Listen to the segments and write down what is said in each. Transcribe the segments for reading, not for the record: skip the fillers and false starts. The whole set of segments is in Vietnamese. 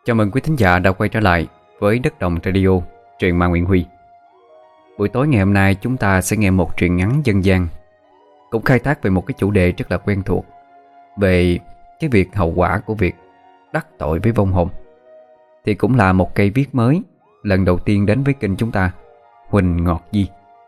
Chào mừng quý thính giả đã quay trở lại với Đất Đồng Radio, truyện ma Nguyễn Huy. Buổi tối ngày hôm nay chúng ta sẽ nghe một truyện ngắn dân gian, cũng khai thác về một cái chủ đề rất là quen thuộc, về cái việc hậu quả của việc đắc tội với vong hồn. Thì cũng là một cây viết mới lần đầu tiên đến với kênh chúng ta, Huỳnh Ngọt Di.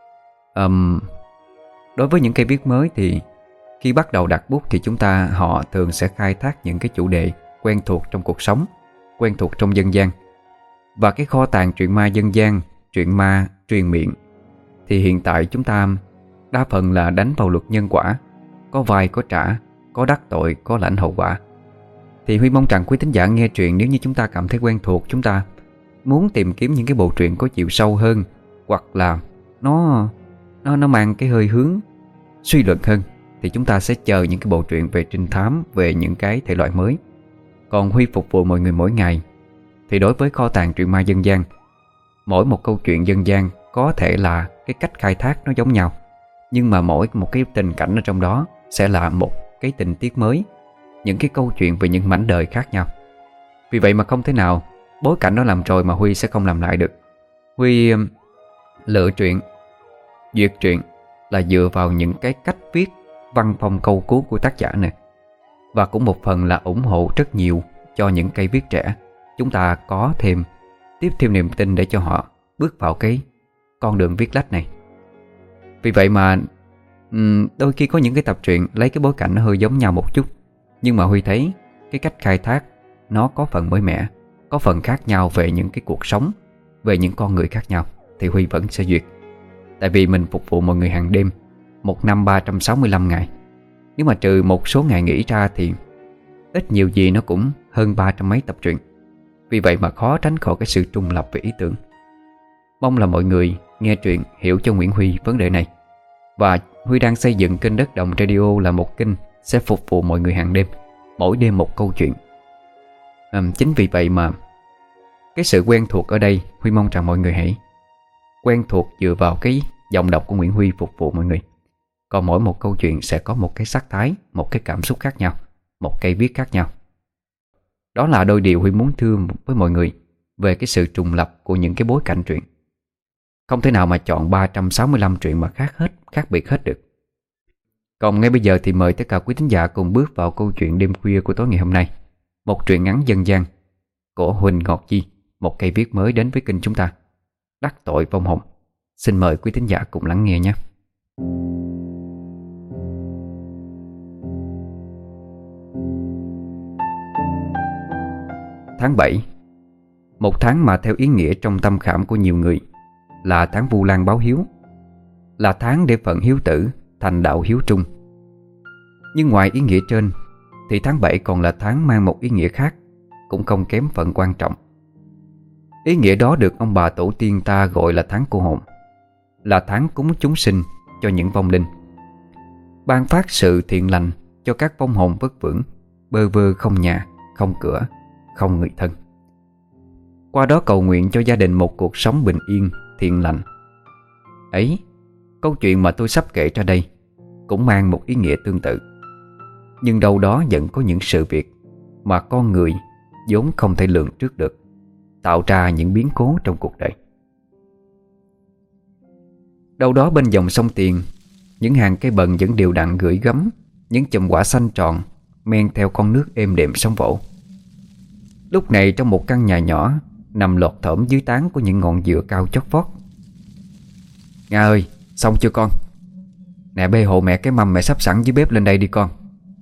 Đối với những cây viết mới thì khi bắt đầu đặt bút thì họ thường sẽ khai thác những cái chủ đề quen thuộc trong cuộc sống, quen thuộc trong dân gian. Và cái kho tàng truyện ma dân gian, truyện ma truyền miệng thì hiện tại chúng ta đa phần là đánh vào luật nhân quả, có vai có trả, có đắc tội, có lãnh hậu quả. Thì Huy mong rằng quý thính giả nghe truyện, nếu như chúng ta cảm thấy quen thuộc, chúng ta muốn tìm kiếm những cái bộ truyện có chiều sâu hơn, hoặc là nó mang cái hơi hướng suy luận hơn, thì chúng ta sẽ chờ những cái bộ truyện về trinh thám, về những cái thể loại mới. Còn Huy phục vụ mọi người mỗi ngày. Thì đối với kho tàng truyện ma dân gian, mỗi một câu chuyện dân gian có thể là cái cách khai thác nó giống nhau, nhưng mà mỗi một cái tình cảnh ở trong đó sẽ là một cái tình tiết mới, những cái câu chuyện về những mảnh đời khác nhau. Vì vậy mà không thể nào bối cảnh nó làm rồi mà Huy sẽ không làm lại được. Huy lựa truyện, duyệt truyện là dựa vào những cái cách viết, văn phong câu cú của tác giả nè. Và cũng một phần là ủng hộ rất nhiều cho những cây viết trẻ. Chúng ta có tiếp thêm niềm tin để cho họ bước vào cái con đường viết lách này. Vì vậy mà đôi khi có những cái tập truyện lấy cái bối cảnh nó hơi giống nhau một chút, nhưng mà Huy thấy cái cách khai thác nó có phần mới mẻ, có phần khác nhau về những cái cuộc sống, về những con người khác nhau, thì Huy vẫn sẽ duyệt. Tại vì mình phục vụ mọi người hàng đêm, một năm 365 ngày. Nếu mà trừ một số ngày nghỉ ra thì ít nhiều gì nó cũng hơn 300 mấy tập truyện. Vì vậy mà khó tránh khỏi cái sự trùng lập về ý tưởng. Mong là mọi người nghe truyện hiểu cho Nguyễn Huy vấn đề này. Và Huy đang xây dựng kênh Đất Đồng Radio là một kênh sẽ phục vụ mọi người hàng đêm, mỗi đêm một câu chuyện. Chính vì vậy mà cái sự quen thuộc ở đây, Huy mong rằng mọi người hãy quen thuộc dựa vào cái giọng đọc của Nguyễn Huy phục vụ mọi người. Còn mỗi một câu chuyện sẽ có một cái sắc thái, một cái cảm xúc khác nhau, một cây viết khác nhau. Đó là đôi điều Huy muốn thưa với mọi người về cái sự trùng lập của những cái bối cảnh truyện. Không thể nào mà chọn 365 truyện mà khác biệt hết được. Còn ngay bây giờ thì mời tất cả quý thính giả cùng bước vào câu chuyện đêm khuya của tối ngày hôm nay. Một truyện ngắn dân gian của Huỳnh Ngọt Di, một cây viết mới đến với kênh chúng ta, Đắc Tội Vong Hồn. Xin mời quý thính giả cùng lắng nghe nhé. Tháng 7, một tháng mà theo ý nghĩa trong tâm khảm của nhiều người là tháng Vu Lan báo hiếu, là tháng để phận hiếu tử thành đạo hiếu trung. Nhưng ngoài ý nghĩa trên thì tháng 7 còn là tháng mang một ý nghĩa khác, cũng không kém phần quan trọng. Ý nghĩa đó được ông bà tổ tiên ta gọi là tháng cô hồn, là tháng cúng chúng sinh cho những vong linh, ban phát sự thiện lành cho các vong hồn vất vưởng, bơ vơ không nhà, không cửa, không người thân. Qua đó cầu nguyện cho gia đình một cuộc sống bình yên, thiện lành. Ấy, câu chuyện mà tôi sắp kể ra đây cũng mang một ý nghĩa tương tự. Nhưng đâu đó vẫn có những sự việc mà con người vốn không thể lường trước được, tạo ra những biến cố trong cuộc đời. Đâu đó bên dòng sông Tiền, những hàng cây bần vẫn đều đặn gửi gắm những chùm quả xanh tròn men theo con nước êm đềm sóng vỗ. Lúc này trong một căn nhà nhỏ nằm lọt thởm dưới tán của những ngọn dừa cao chót vót. Nga ơi, xong chưa con? Nè, bê hộ mẹ cái mâm mẹ sắp sẵn dưới bếp lên đây đi con.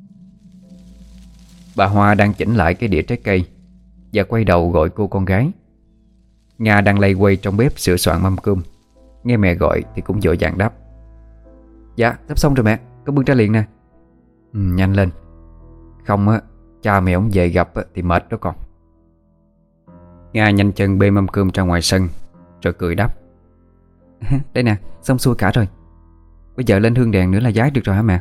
Bà Hoa đang chỉnh lại cái đĩa trái cây và quay đầu gọi cô con gái. Nga đang lay quay trong bếp sửa soạn mâm cơm, nghe mẹ gọi thì cũng vội vàng đáp: Dạ, sắp xong rồi mẹ, con bưng ra liền nè. Nhanh lên, không á, cha mẹ ông về gặp thì mệt đó con. Nga nhanh chân bê mâm cơm ra ngoài sân rồi cười đáp: Đây nè, xong xuôi cả rồi. Bây giờ lên hương đèn nữa là vái được rồi hả mẹ?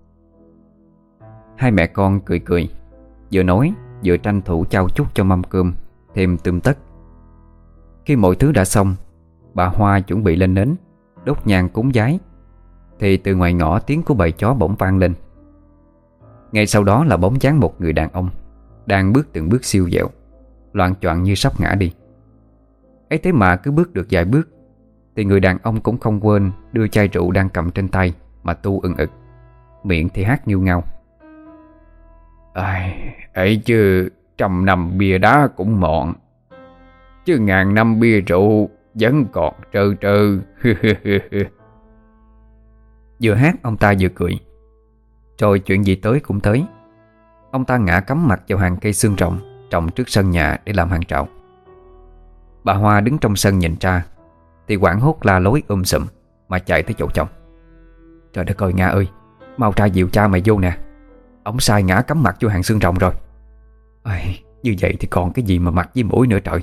Hai mẹ con cười cười, vừa nói vừa tranh thủ trao chút cho mâm cơm thêm tươm tất. Khi mọi thứ đã xong, bà Hoa chuẩn bị lên nến đốt nhang cúng vái, thì từ ngoài ngõ tiếng của bầy chó bỗng vang lên. Ngay sau đó là bóng dáng một người đàn ông đang bước từng bước siêu vẹo. loạng choạng như sắp ngã đi. Ấy thế mà cứ bước được vài bước thì người đàn ông cũng không quên đưa chai rượu đang cầm trên tay mà tu ừng ực, miệng thì hát nghêu ngao. Ai, ấy chứ 100 năm bia đá cũng mọn, chứ 1000 năm bia rượu vẫn còn trơ trơ. Vừa hát ông ta vừa cười. Rồi chuyện gì tới cũng tới. Ông ta ngã cắm mặt vào hàng cây xương rồng trồng trước sân nhà để làm hàng trào. Bà Hoa đứng trong sân nhìn ra thì hoảng hốt la lối sùm mà chạy tới chỗ chồng. Trời đất ơi Nga ơi, mau ra dìu cha mày vô nè, ông sai ngã cắm mặt vô hàng xương rồng rồi. Ai, như vậy thì còn cái gì mà mặt với mũi nữa trời.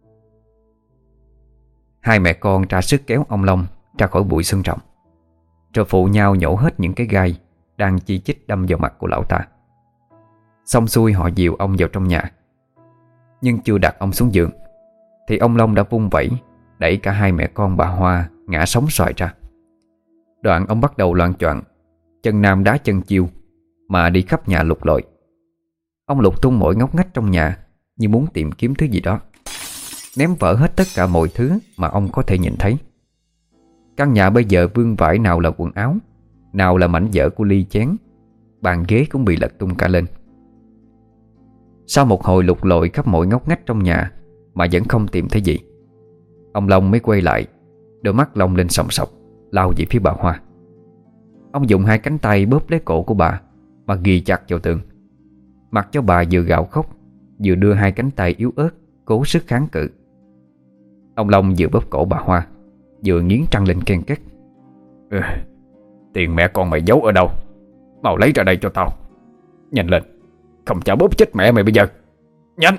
Hai mẹ con ra sức kéo ông Long ra khỏi bụi xương rồng, rồi phụ nhau nhổ hết những cái gai đang chi chít đâm vào mặt của lão ta. Xong xuôi họ dìu ông vào trong nhà. Nhưng chưa đặt ông xuống giường thì ông Long đã vung vẩy đẩy cả hai mẹ con bà Hoa ngã sóng xoài ra. Đoạn ông bắt đầu loạng choạng, chân nam đá chân chiêu mà đi khắp nhà lục lọi. Ông lục tung mọi ngóc ngách trong nhà như muốn tìm kiếm thứ gì đó, ném vỡ hết tất cả mọi thứ mà ông có thể nhìn thấy. Căn nhà bây giờ vương vãi nào là quần áo, nào là mảnh vỡ của ly chén, bàn ghế cũng bị lật tung cả lên. Sau một hồi lục lọi khắp mọi ngóc ngách trong nhà mà vẫn không tìm thấy gì, ông Long mới quay lại, đôi mắt long lên sòng sọc, lao về phía bà Hoa. Ông dùng hai cánh tay bóp lấy cổ của bà mà ghì chặt vào tường, mặc cho bà vừa gào khóc vừa đưa hai cánh tay yếu ớt cố sức kháng cự. Ông Long vừa bóp cổ bà Hoa vừa nghiến răng lên ken két. Tiền mẹ con mày giấu ở đâu? Mau lấy ra đây cho tao. Nhanh lên, không chả bóp chết mẹ mày bây giờ. Nhanh!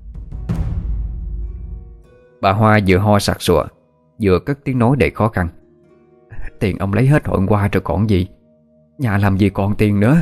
Bà Hoa vừa ho sặc sụa vừa cất tiếng nói đầy khó khăn. Tiền ông lấy hết hồi hôm qua rồi còn gì, nhà làm gì còn tiền nữa.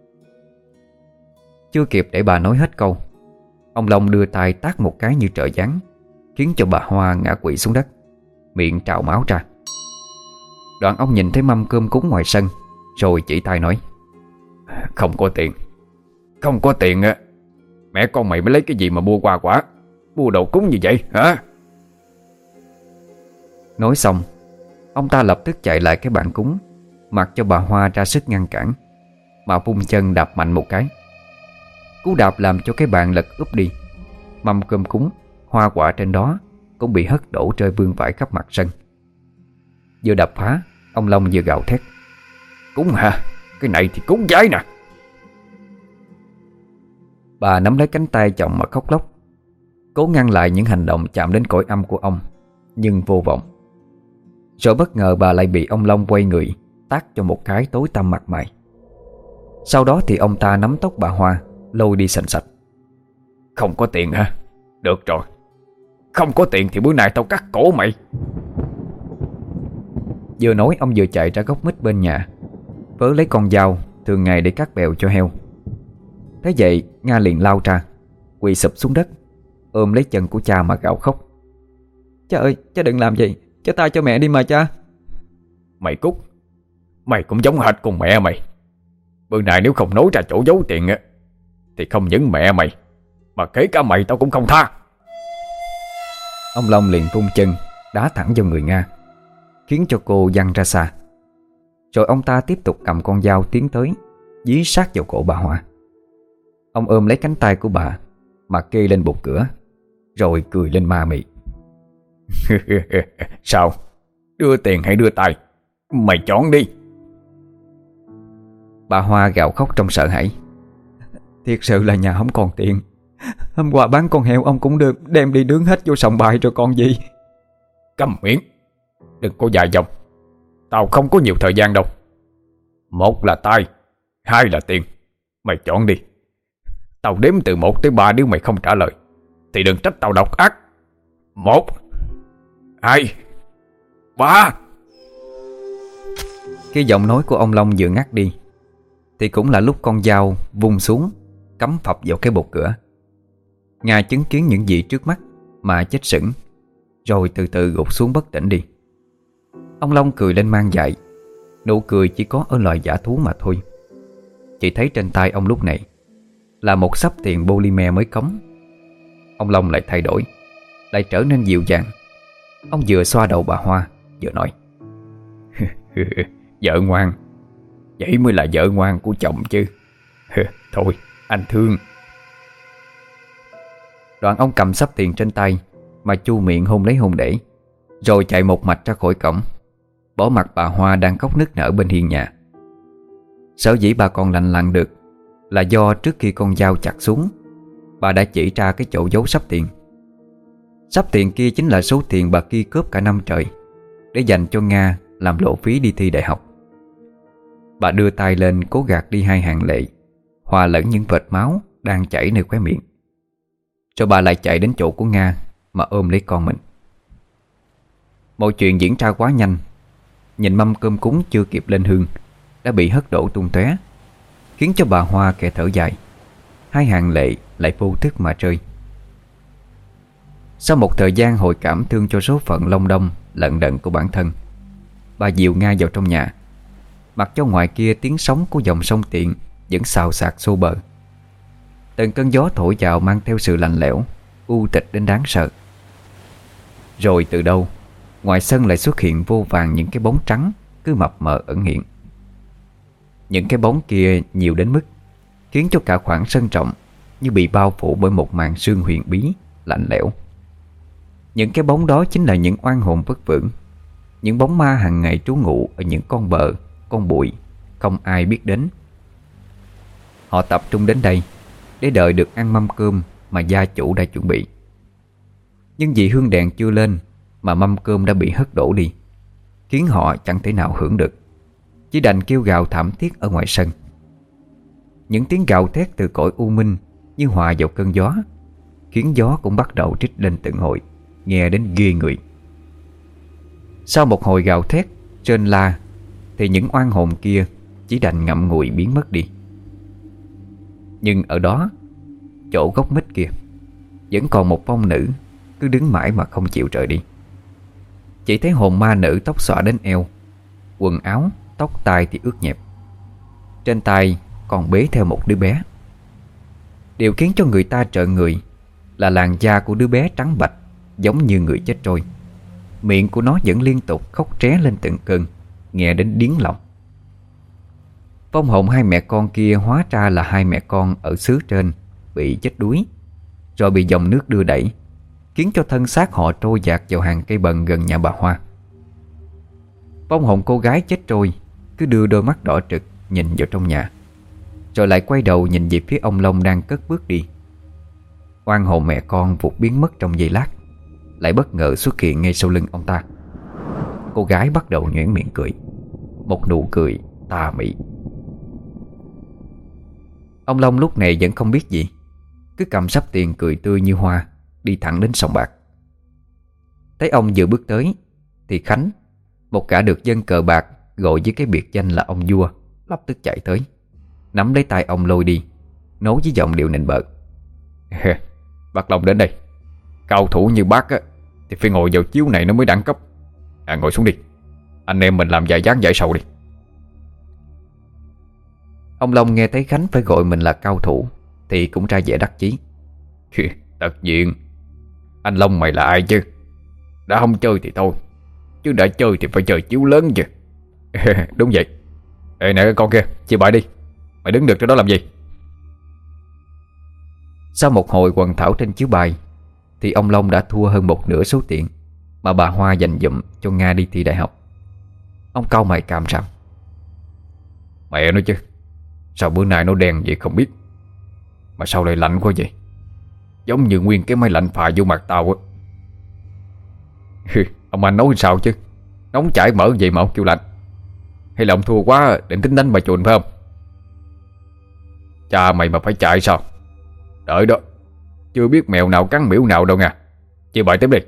Chưa kịp để bà nói hết câu, ông Long đưa tay tát một cái như trời giáng, khiến cho bà Hoa ngã quỵ xuống đất, miệng trào máu ra. Đoạn ông nhìn thấy mâm cơm cúng ngoài sân, rồi chỉ tay nói: Không có tiền. Không có tiền á, mẹ con mày mới lấy cái gì mà mua hoa quả, mua đồ cúng như vậy hả? Nói xong, ông ta lập tức chạy lại cái bàn cúng, mặc cho bà Hoa ra sức ngăn cản, mà vung chân đạp mạnh một cái. Cú đạp làm cho cái bàn lật úp đi. Mâm cơm cúng, hoa quả trên đó cũng bị hất đổ rơi vương vãi khắp mặt sân. Vừa đập phá, ông Long vừa gào thét: Cúng hả? Cái này thì cúng giái nè. Bà nắm lấy cánh tay chồng mà khóc lóc, cố ngăn lại những hành động chạm đến cõi âm của ông, nhưng vô vọng. Rồi bất ngờ bà lại bị ông Long quay người tát cho một cái tối tăm mặt mày. Sau đó thì ông ta nắm tóc bà Hoa lôi đi sành sạch. Không có tiền hả? Được rồi, không có tiền thì bữa nay tao cắt cổ mày. Vừa nói ông vừa chạy ra gốc mít bên nhà, vớ lấy con dao thường ngày để cắt bèo cho heo. Thế vậy Nga liền lao ra, quỳ sụp xuống đất, ôm lấy chân của cha mà gào khóc: Cha ơi, cha đừng làm vậy, cha tha cho mẹ đi mà cha. Mày cút, mày cũng giống hệt con mẹ mày. Bữa nay nếu không nói ra chỗ giấu tiền á, thì không những mẹ mày mà kể cả mày tao cũng không tha. Ông Long liền vung chân đá thẳng vào người Nga, khiến cho cô văng ra xa. Rồi ông ta tiếp tục cầm con dao tiến tới, dí sát vào cổ bà Hoa. Ông ôm lấy cánh tay của bà mà kê lên bục cửa, rồi cười lên ma mị. Sao? Đưa tiền hay đưa tay? Mày chọn đi. Bà Hoa gào khóc trong sợ hãi. Thiệt sự là nhà không còn tiền. Hôm qua bán con heo ông cũng được đem đi nướng hết vô sòng bài rồi còn gì. Câm miệng, đừng có dài dòng. Tao không có nhiều thời gian đâu. Một là tay, hai là tiền. Mày chọn đi. Tao đếm từ 1 tới 3, nếu mày không trả lời thì đừng trách tao độc ác. 1, 2, 3. Cái giọng nói của ông Long vừa ngắt đi thì cũng là lúc con dao vung xuống, cắm phập vào cái bục cửa. Nga chứng kiến những gì trước mắt mà chết sững, rồi từ từ gục xuống bất tỉnh đi. Ông Long cười lên man dại. Nụ cười chỉ có ở loài dã thú mà thôi. Chỉ thấy trên tay ông lúc này là một xấp tiền polymer mới cống. ông Long lại thay đổi, lại trở nên dịu dàng. Ông vừa xoa đầu bà Hoa vừa nói: Vợ ngoan, vậy mới là vợ ngoan của chồng chứ. Thôi anh thương. Đoạn ông cầm xấp tiền trên tay mà chu miệng hôn lấy hôn để, rồi chạy một mạch ra khỏi cổng, bỏ mặc bà Hoa đang khóc nức nở bên hiên nhà. Sở dĩ bà còn lành lặn được là do trước khi con dao chặt xuống, bà đã chỉ ra cái chỗ giấu xấp tiền. Xấp tiền kia chính là số tiền bà kia cướp cả năm trời để dành cho Nga làm lộ phí đi thi đại học. Bà đưa tay lên cố gạt đi hai hàng lệ hòa lẫn những vệt máu đang chảy nơi khóe miệng. Rồi bà lại chạy đến chỗ của Nga mà ôm lấy con mình. Mọi chuyện diễn ra quá nhanh. Nhìn mâm cơm cúng chưa kịp lên hương đã bị hất đổ tung tóe, khiến cho bà Hoa kẻ thở dài. Hai hàng lệ lại vô thức mà rơi. Sau một thời gian hồi cảm thương cho số phận long đong lận đận của bản thân, bà dìu Nga vào trong nhà. Mặc cho ngoài kia tiếng sóng của dòng sông Tiện vẫn xào xạc xô bờ. Từng cơn gió thổi vào mang theo sự lạnh lẽo, u tịch đến đáng sợ. Rồi từ đâu ngoài sân lại xuất hiện vô vàn những cái bóng trắng cứ mập mờ ẩn hiện. Những cái bóng kia nhiều đến mức khiến cho cả khoảng sân rộng như bị bao phủ bởi một màn sương huyền bí, lạnh lẽo. Những cái bóng đó chính là những oan hồn vất vưởng, những bóng ma hàng ngày trú ngụ ở những con bờ, con bụi không ai biết đến. Họ tập trung đến đây để đợi được ăn mâm cơm mà gia chủ đã chuẩn bị. Nhưng vì hương đèn chưa lên mà mâm cơm đã bị hất đổ đi, khiến họ chẳng thể nào hưởng được, chỉ đành kêu gào thảm thiết ở ngoài sân. Những tiếng gào thét từ cõi u minh như hòa vào cơn gió, khiến gió cũng bắt đầu trích lên từng hồi, nghe đến ghê người. Sau một hồi gào thét trên la thì những oan hồn kia chỉ đành ngậm ngùi biến mất đi. Nhưng ở đó, chỗ gốc mít kia, vẫn còn một vong nữ cứ đứng mãi mà không chịu rời đi. Chỉ thấy hồn ma nữ tóc xõa đến eo, quần áo, tóc tai thì ướt nhẹp. Trên tay còn bế theo một đứa bé. Điều khiến cho người ta trợn người là làn da của đứa bé trắng bạch, giống như người chết trôi. Miệng của nó vẫn liên tục khóc tré lên từng cơn, nghe đến điếng lòng. Vong hồn hai mẹ con kia hóa ra là hai mẹ con ở xứ trên bị chết đuối, rồi bị dòng nước đưa đẩy, khiến cho thân xác họ trôi dạt vào hàng cây bần gần nhà bà Hoa. Vong hồn cô gái chết trôi cứ đưa đôi mắt đỏ trực nhìn vào trong nhà, rồi lại quay đầu nhìn về phía ông Long đang cất bước đi. Oan hồn mẹ con vụt biến mất trong giây lát, lại bất ngờ xuất hiện ngay sau lưng ông ta. Cô gái bắt đầu nhoẻn miệng cười, một nụ cười tà mị. Ông Long lúc này vẫn không biết gì, cứ cầm sắp tiền cười tươi như hoa, đi thẳng đến sòng bạc. Thấy ông vừa bước tới thì Khánh, một gã được dân cờ bạc gọi với cái biệt danh là ông vua, lập tức chạy tới, nắm lấy tay ông lôi đi, nói với giọng điệu nịnh bợ: Bác Long đến đây, cao thủ như bác á thì phải ngồi vào chiếu này nó mới đẳng cấp. Ngồi xuống đi, anh em mình làm vài ván giải sầu đi. Ông Long nghe thấy Khánh phải gọi mình là cao thủ thì cũng ra vẻ đắc chí. Tất nhiên, anh Long mày là ai chứ? Đã không chơi thì thôi, chứ đã chơi thì phải chơi chiếu lớn chứ. Đúng vậy. Ê nè con kia, chia bài đi. Mày đứng được cho đó làm gì? Sau một hồi quần thảo trên chiếu bài thì ông Long đã thua hơn một nửa số tiền mà bà Hoa dành dụm cho Nga đi thi đại học. Ông cau mày càm ràm: Mẹ nói chứ, sao bữa nay nó đen vậy không biết, mà sao lại lạnh quá vậy? Giống như nguyên cái máy lạnh phà vô mặt tao á. Ông anh nói sao chứ, nóng chảy mở vậy mà ông kêu lạnh? Hay là ông thua quá định tính đánh bà chuồn phải không? Cha mày mà phải chạy sao? Đợi đó, chưa biết mèo nào cắn miễu nào đâu nha. Chia bài tiếp đi.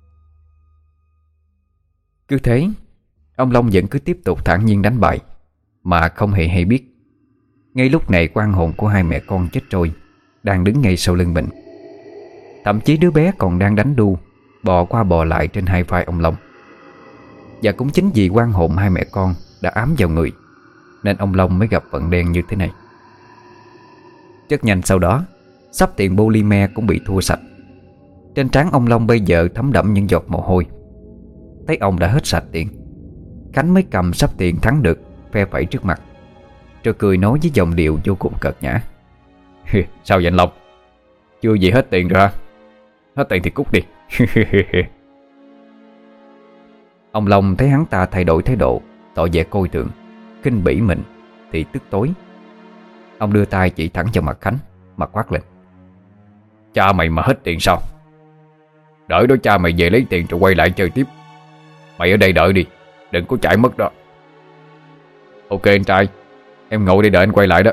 Cứ thế, ông Long vẫn cứ tiếp tục thản nhiên đánh bài mà không hề hay biết. Ngay lúc này oan hồn của hai mẹ con chết trôi đang đứng ngay sau lưng mình. Thậm chí đứa bé còn đang đánh đu, bò qua bò lại trên hai vai ông Long. Và cũng chính vì oan hồn hai mẹ con đã ám vào người, nên ông Long mới gặp vận đen như thế này. Rất nhanh sau đó, sắp tiền polymer cũng bị thua sạch. Trên trán ông Long bây giờ thấm đẫm những giọt mồ hôi. Thấy ông đã hết sạch tiền, Khánh mới cầm sắp tiền thắng được phe phẩy trước mặt, rồi cười nói với giọng điệu vô cùng cợt nhã: Sao vậy anh Long? Chưa gì hết tiền rồi hả? Hết tiền thì cút đi. Ông Long thấy hắn ta thay đổi thái độ, tỏ vẻ coi thường, khinh bỉ mình, thì tức tối. Ông đưa tay chỉ thẳng vào mặt Khánh mà quát lên: Cha mày mà hết tiền sao? Đợi đó cha mày về lấy tiền rồi quay lại chơi tiếp. Mày ở đây đợi đi, đừng có chạy mất đó. Ok anh trai, em ngồi đây đợi anh quay lại đó.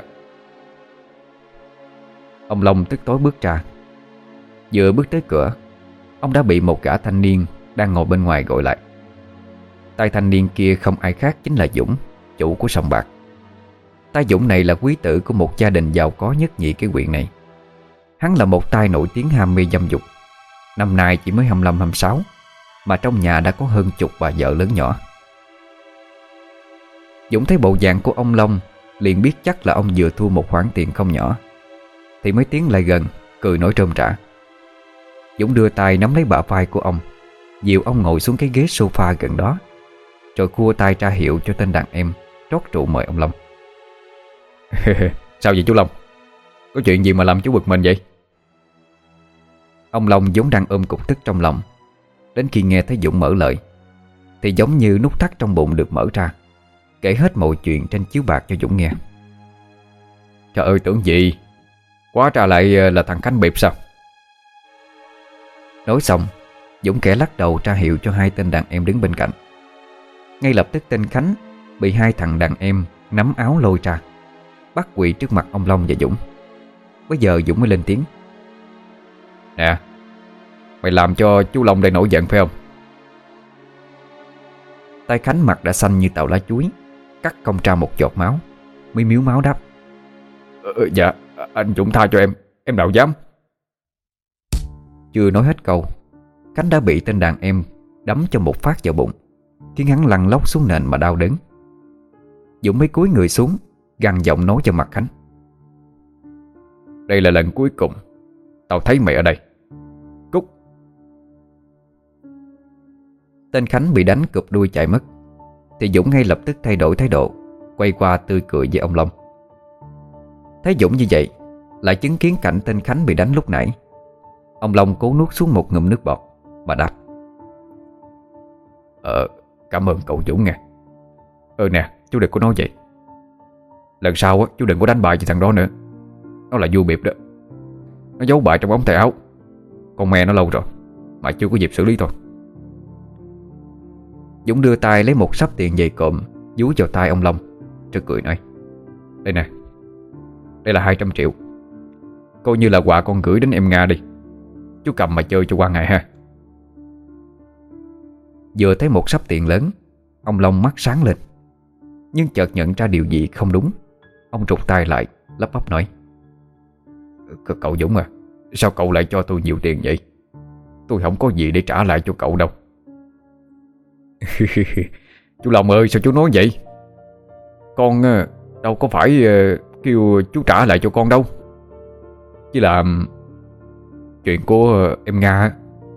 Ông Long tức tối bước ra. Vừa bước tới cửa, ông đã bị một gã thanh niên đang ngồi bên ngoài gọi lại. Tay thanh niên kia không ai khác chính là Dũng, chủ của sòng bạc. Tay Dũng này là quý tử của một gia đình giàu có nhất nhì cái huyện này. Hắn là một tay nổi tiếng ham mê dâm dục. Năm nay chỉ mới 25-26, mà trong nhà đã có hơn chục bà vợ lớn nhỏ. Dũng thấy bộ dạng của ông Long, liền biết chắc là ông vừa thua một khoản tiền không nhỏ, thì mới tiến lại gần, cười nói rôm rả. Dũng đưa tay nắm lấy bả vai của ông, dìu ông ngồi xuống cái ghế sofa gần đó, rồi cua tay ra hiệu cho tên đàn em rót rượu mời ông Long. Sao vậy chú Long? Có chuyện gì mà làm chú bực mình vậy? Ông Long vốn đang ôm cục tức trong lòng, đến khi nghe thấy Dũng mở lời thì giống như nút thắt trong bụng được mở ra, kể hết mọi chuyện trên chiếu bạc cho Dũng nghe. Trời ơi, tưởng gì, quá ra lại là thằng Khánh bịp sao? Nói xong, Dũng kẻ lắc đầu ra hiệu cho hai tên đàn em đứng bên cạnh. Ngay lập tức tên Khánh bị hai thằng đàn em nắm áo lôi ra, bắt quỳ trước mặt ông Long và Dũng. Bây giờ Dũng mới lên tiếng: Nè, mày làm cho chú Long đây nổi giận phải không? Tay Khánh mặt đã xanh như tàu lá chuối, cắt không ra một giọt máu, mới miếu máu đáp: Dạ, anh Dũng tha cho em nào dám. Chưa nói hết câu, Khánh đã bị tên đàn em đấm cho một phát vào bụng, khiến hắn lăn lóc xuống nền mà đau đớn. Dũng mới cúi người xuống, gằn giọng nói cho mặt Khánh: Đây là lần cuối cùng tao thấy mày ở đây, cút. Tên Khánh bị đánh cụp đuôi chạy mất, thì Dũng ngay lập tức thay đổi thái độ, quay qua tươi cười với ông Long. Thấy Dũng như vậy, lại chứng kiến cảnh tên Khánh bị đánh lúc nãy, ông Long cố nuốt xuống một ngụm nước bọt mà đáp: Cảm ơn cậu Dũng nha. Nè, chú đừng có nói vậy. Lần sau chú đừng có đánh bài cho thằng đó nữa. Nó là vua bịp đó. Nó giấu bài trong ống tay áo. Con me nó lâu rồi mà chưa có dịp xử lý thôi. Dũng đưa tay lấy một xấp tiền dày cộm dúi vào tay ông Long, rồi cười nói: Đây nè, đây là 200 triệu, coi như là quà con gửi đến em Nga đi. Chú cầm mà chơi cho qua ngày ha. Vừa thấy một xấp tiền lớn, ông Long mắt sáng lên, nhưng chợt nhận ra điều gì không đúng. Ông rụt tay lại, lắp bắp nói: Cậu Dũng à, sao cậu lại cho tôi nhiều tiền vậy? Tôi không có gì để trả lại cho cậu đâu. Chú Long ơi, sao chú nói vậy? Con đâu có phải kêu chú trả lại cho con đâu. Chỉ là chuyện của em Nga.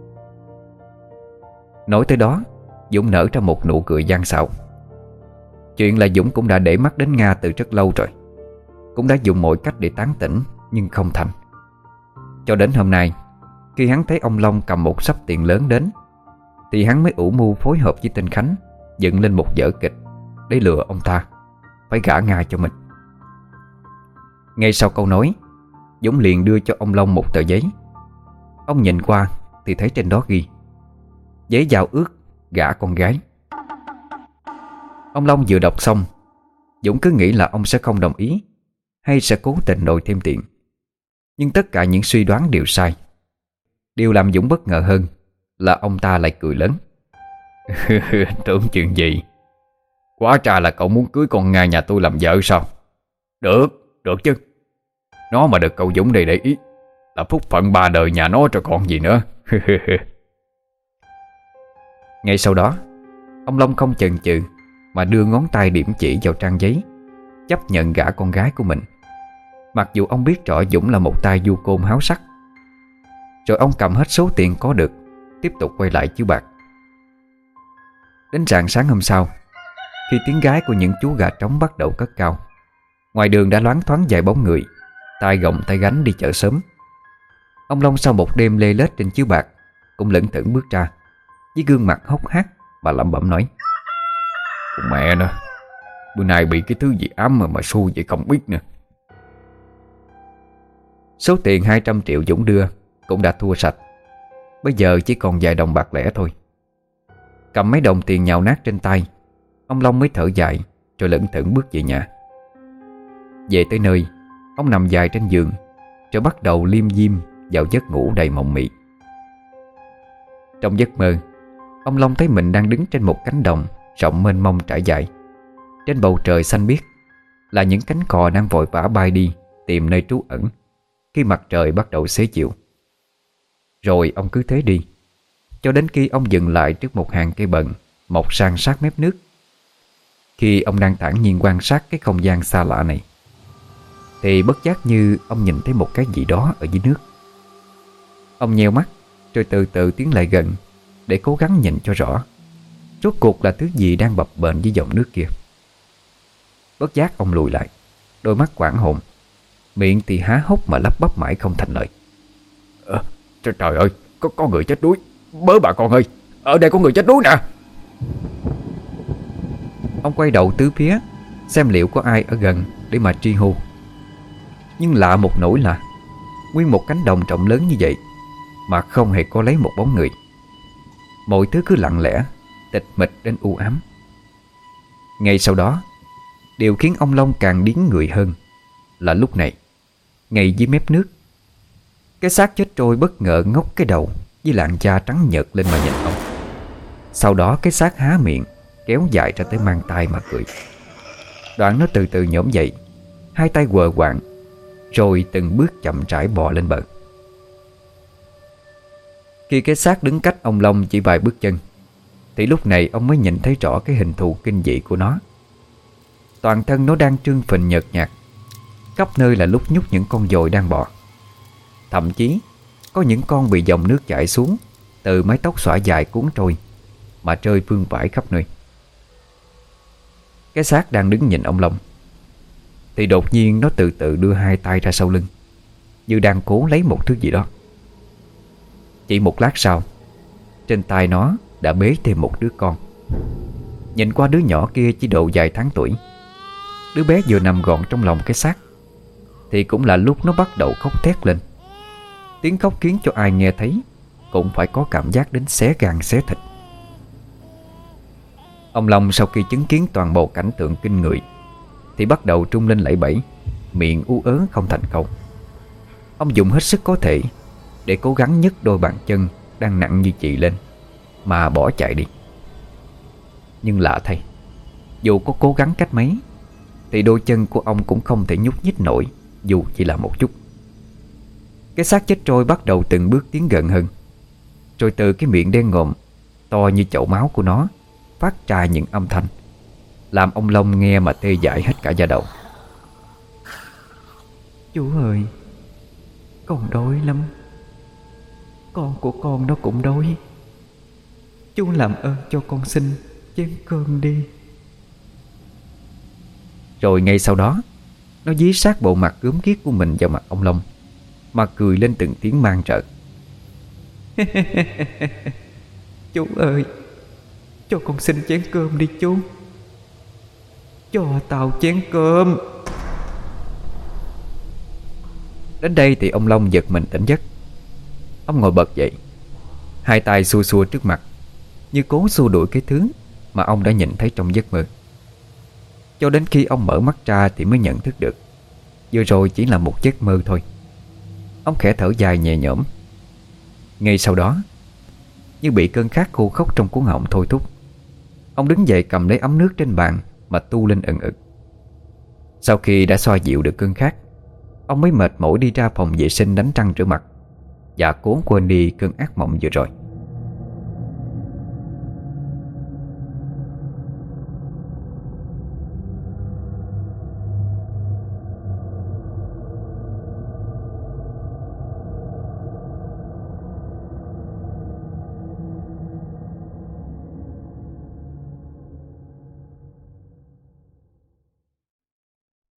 Nói tới đó, Dũng nở ra một nụ cười gian xảo. Chuyện là Dũng cũng đã để mắt đến Nga từ rất lâu rồi, cũng đã dùng mọi cách để tán tỉnh, nhưng không thành. Cho đến hôm nay, khi hắn thấy ông Long cầm một xấp tiền lớn đến, thì hắn mới ủ mưu phối hợp với tên Khánh dựng lên một vở kịch để lừa ông ta phải gả Nga cho mình. Ngay sau câu nói, Dũng liền đưa cho ông Long một tờ giấy. Ông nhìn qua thì thấy trên đó ghi: Giấy giao ước gả con gái. Ông Long vừa đọc xong, Dũng cứ nghĩ là ông sẽ không đồng ý, hay sẽ cố tình đòi thêm tiền. Nhưng tất cả những suy đoán đều sai. Điều làm Dũng bất ngờ hơn là ông ta lại cười lớn: Tưởng chuyện gì? Quá ra là cậu muốn cưới con Nga nhà tôi làm vợ sao? Được, được chứ. Nó mà được cậu Dũng đây để ý là phúc phận ba đời nhà nó rồi còn gì nữa. Ngay sau đó, ông Long không chần chừ mà đưa ngón tay điểm chỉ vào trang giấy, chấp nhận gả con gái của mình. Mặc dù ông biết rõ Dũng là một tay du côn háo sắc. Rồi ông cầm hết số tiền có được, tiếp tục quay lại chiếu bạc. Đến rạng sáng hôm sau, khi tiếng gái của những chú gà trống bắt đầu cất cao, ngoài đường đã loáng thoáng vài bóng người, tay gồng tay gánh đi chợ sớm. Ông Long sau một đêm lê lết trên chiếu bạc cũng lững thững bước ra, với gương mặt hốc hác mà lẩm bẩm nói: "Con mẹ nó, bữa nay bị cái thứ gì ám mà xui vậy không biết nữa." Số tiền 200 triệu Dũng đưa cũng đã thua sạch. Bây giờ chỉ còn vài đồng bạc lẻ thôi. Cầm mấy đồng tiền nhào nát trên tay, ông Long mới thở dài rồi lững thững bước về nhà. Về tới nơi, ông nằm dài trên giường rồi bắt đầu liêm diêm vào giấc ngủ đầy mộng mị. Trong giấc mơ, ông Long thấy mình đang đứng trên một cánh đồng rộng mênh mông trải dài. Trên bầu trời xanh biếc là những cánh cò đang vội vã bay đi tìm nơi trú ẩn khi mặt trời bắt đầu xế chiều. Rồi ông cứ thế đi cho đến khi ông dừng lại trước một hàng cây bần mọc san sát mép nước. Khi ông đang thản nhiên quan sát cái không gian xa lạ này, thì bất giác như ông nhìn thấy một cái gì đó ở dưới nước. Ông nheo mắt rồi từ từ tiến lại gần để cố gắng nhìn cho rõ rốt cuộc là thứ gì đang bập bềnh với dòng nước kia. Bất giác ông lùi lại, đôi mắt hoảng hồn, miệng thì há hốc mà lắp bắp mãi không thành lời. Trời ơi, có người chết đuối. Bớ bà con ơi, ở đây có người chết đuối nè. Ông quay đầu tứ phía xem liệu có ai ở gần để mà tri hô. Nhưng lạ một nỗi là nguyên một cánh đồng rộng lớn như vậy mà không hề có lấy một bóng người. Mọi thứ cứ lặng lẽ, tịch mịch đến u ám. Ngay sau đó, điều khiến ông Long càng điếng người hơn là lúc này, ngay dưới mép nước, cái xác chết trôi bất ngờ ngóc cái đầu với làn da trắng nhợt lên mà nhìn ông. Sau đó cái xác há miệng kéo dài ra tới mang tai mà cười. Đoạn nó từ từ nhổm dậy, hai tay quờ quạng, rồi từng bước chậm rãi bò lên bờ. Khi cái xác đứng cách ông Long chỉ vài bước chân, thì lúc này ông mới nhìn thấy rõ cái hình thù kinh dị của nó. Toàn thân nó đang trương phình nhợt nhạt, khắp nơi là lúc nhúc những con dồi đang bò. Thậm chí có những con bị dòng nước chảy xuống từ mái tóc xõa dài cuốn trôi mà rơi vương vãi khắp nơi. Cái xác đang đứng nhìn ông Long thì đột nhiên nó từ từ đưa hai tay ra sau lưng, như đang cố lấy một thứ gì đó. Chỉ một lát sau, trên tay nó đã bế thêm một đứa con. Nhìn qua đứa nhỏ kia chỉ độ vài tháng tuổi. Đứa bé vừa nằm gọn trong lòng cái xác thì cũng là lúc nó bắt đầu khóc thét lên. Tiếng khóc khiến cho ai nghe thấy cũng phải có cảm giác đến xé gan xé thịt. Ông Long sau khi chứng kiến toàn bộ cảnh tượng kinh người thì bắt đầu trung lên lẩy bẩy, miệng ú ớ không thành câu. Ông dùng hết sức có thể để cố gắng nhấc đôi bàn chân đang nặng như chì lên mà bỏ chạy đi. Nhưng lạ thay, dù có cố gắng cách mấy thì đôi chân của ông cũng không thể nhúc nhích nổi, dù chỉ là một chút. Cái xác chết trôi bắt đầu từng bước tiến gần hơn. Rồi từ cái miệng đen ngòm to như chậu máu của nó phát ra những âm thanh làm ông Long nghe mà tê dại hết cả da đầu. Chú ơi, con đói lắm. Con của con nó cũng đói. Chú làm ơn cho con xin chén cơm đi. Rồi ngay sau đó, nó dí sát bộ mặt gớm ghiếc của mình vào mặt ông Long mà cười lên từng tiếng man rợ. Chú ơi, cho con xin chén cơm đi chú. Cho tao chén cơm. Đến đây thì ông Long giật mình tỉnh giấc. Ông ngồi bật dậy, hai tay xua xua trước mặt, như cố xua đuổi cái thứ mà ông đã nhìn thấy trong giấc mơ. Cho đến khi ông mở mắt ra thì mới nhận thức được vừa rồi chỉ là một giấc mơ thôi. Ông khẽ thở dài nhẹ nhõm. Ngay sau đó, như bị cơn khát khô khốc trong cuống họng thôi thúc, ông đứng dậy cầm lấy ấm nước trên bàn mà tu lên ừng ực. Sau khi đã xoa dịu được cơn khát, ông mới mệt mỏi đi ra phòng vệ sinh đánh răng rửa mặt và cố quên đi cơn ác mộng vừa rồi.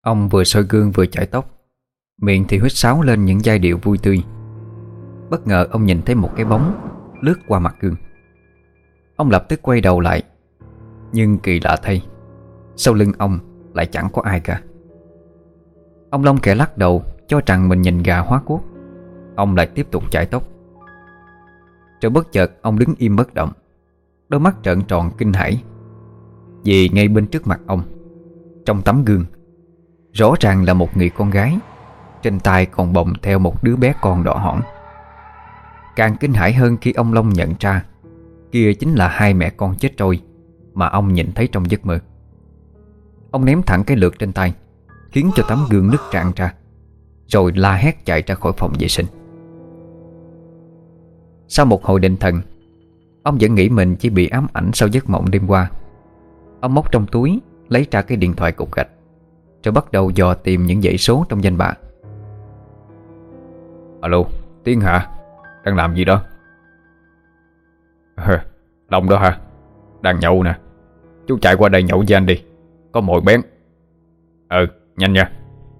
Ông vừa soi gương vừa chải tóc, miệng thì huýt sáo lên những giai điệu vui tươi. Bất ngờ ông nhìn thấy một cái bóng lướt qua mặt gương. Ông lập tức quay đầu lại, nhưng kỳ lạ thay, sau lưng ông lại chẳng có ai cả. Ông Long khẽ lắc đầu, cho rằng mình nhìn gà hóa quốc. Ông lại tiếp tục chải tóc. Rồi bất chợt ông đứng im bất động, đôi mắt trợn tròn kinh hãi. Vì ngay bên trước mặt ông, trong tấm gương, rõ ràng là một người con gái, trên tay còn bồng theo một đứa bé con đỏ hỏn. Càng kinh hãi hơn khi ông Long nhận ra kia chính là hai mẹ con chết trôi mà ông nhìn thấy trong giấc mơ. Ông ném thẳng cái lược trên tay, khiến cho tấm gương nứt rạn ra, rồi la hét chạy ra khỏi phòng vệ sinh. Sau một hồi định thần, ông vẫn nghĩ mình chỉ bị ám ảnh sau giấc mộng đêm qua. Ông móc trong túi, lấy ra cái điện thoại cục gạch, rồi bắt đầu dò tìm những dãy số trong danh bạ. Alo, Tiến hả? Đang làm gì đó? Long đó hả? Đang nhậu nè. Chú chạy qua đây nhậu với anh đi, có mồi bén. Nhanh nha.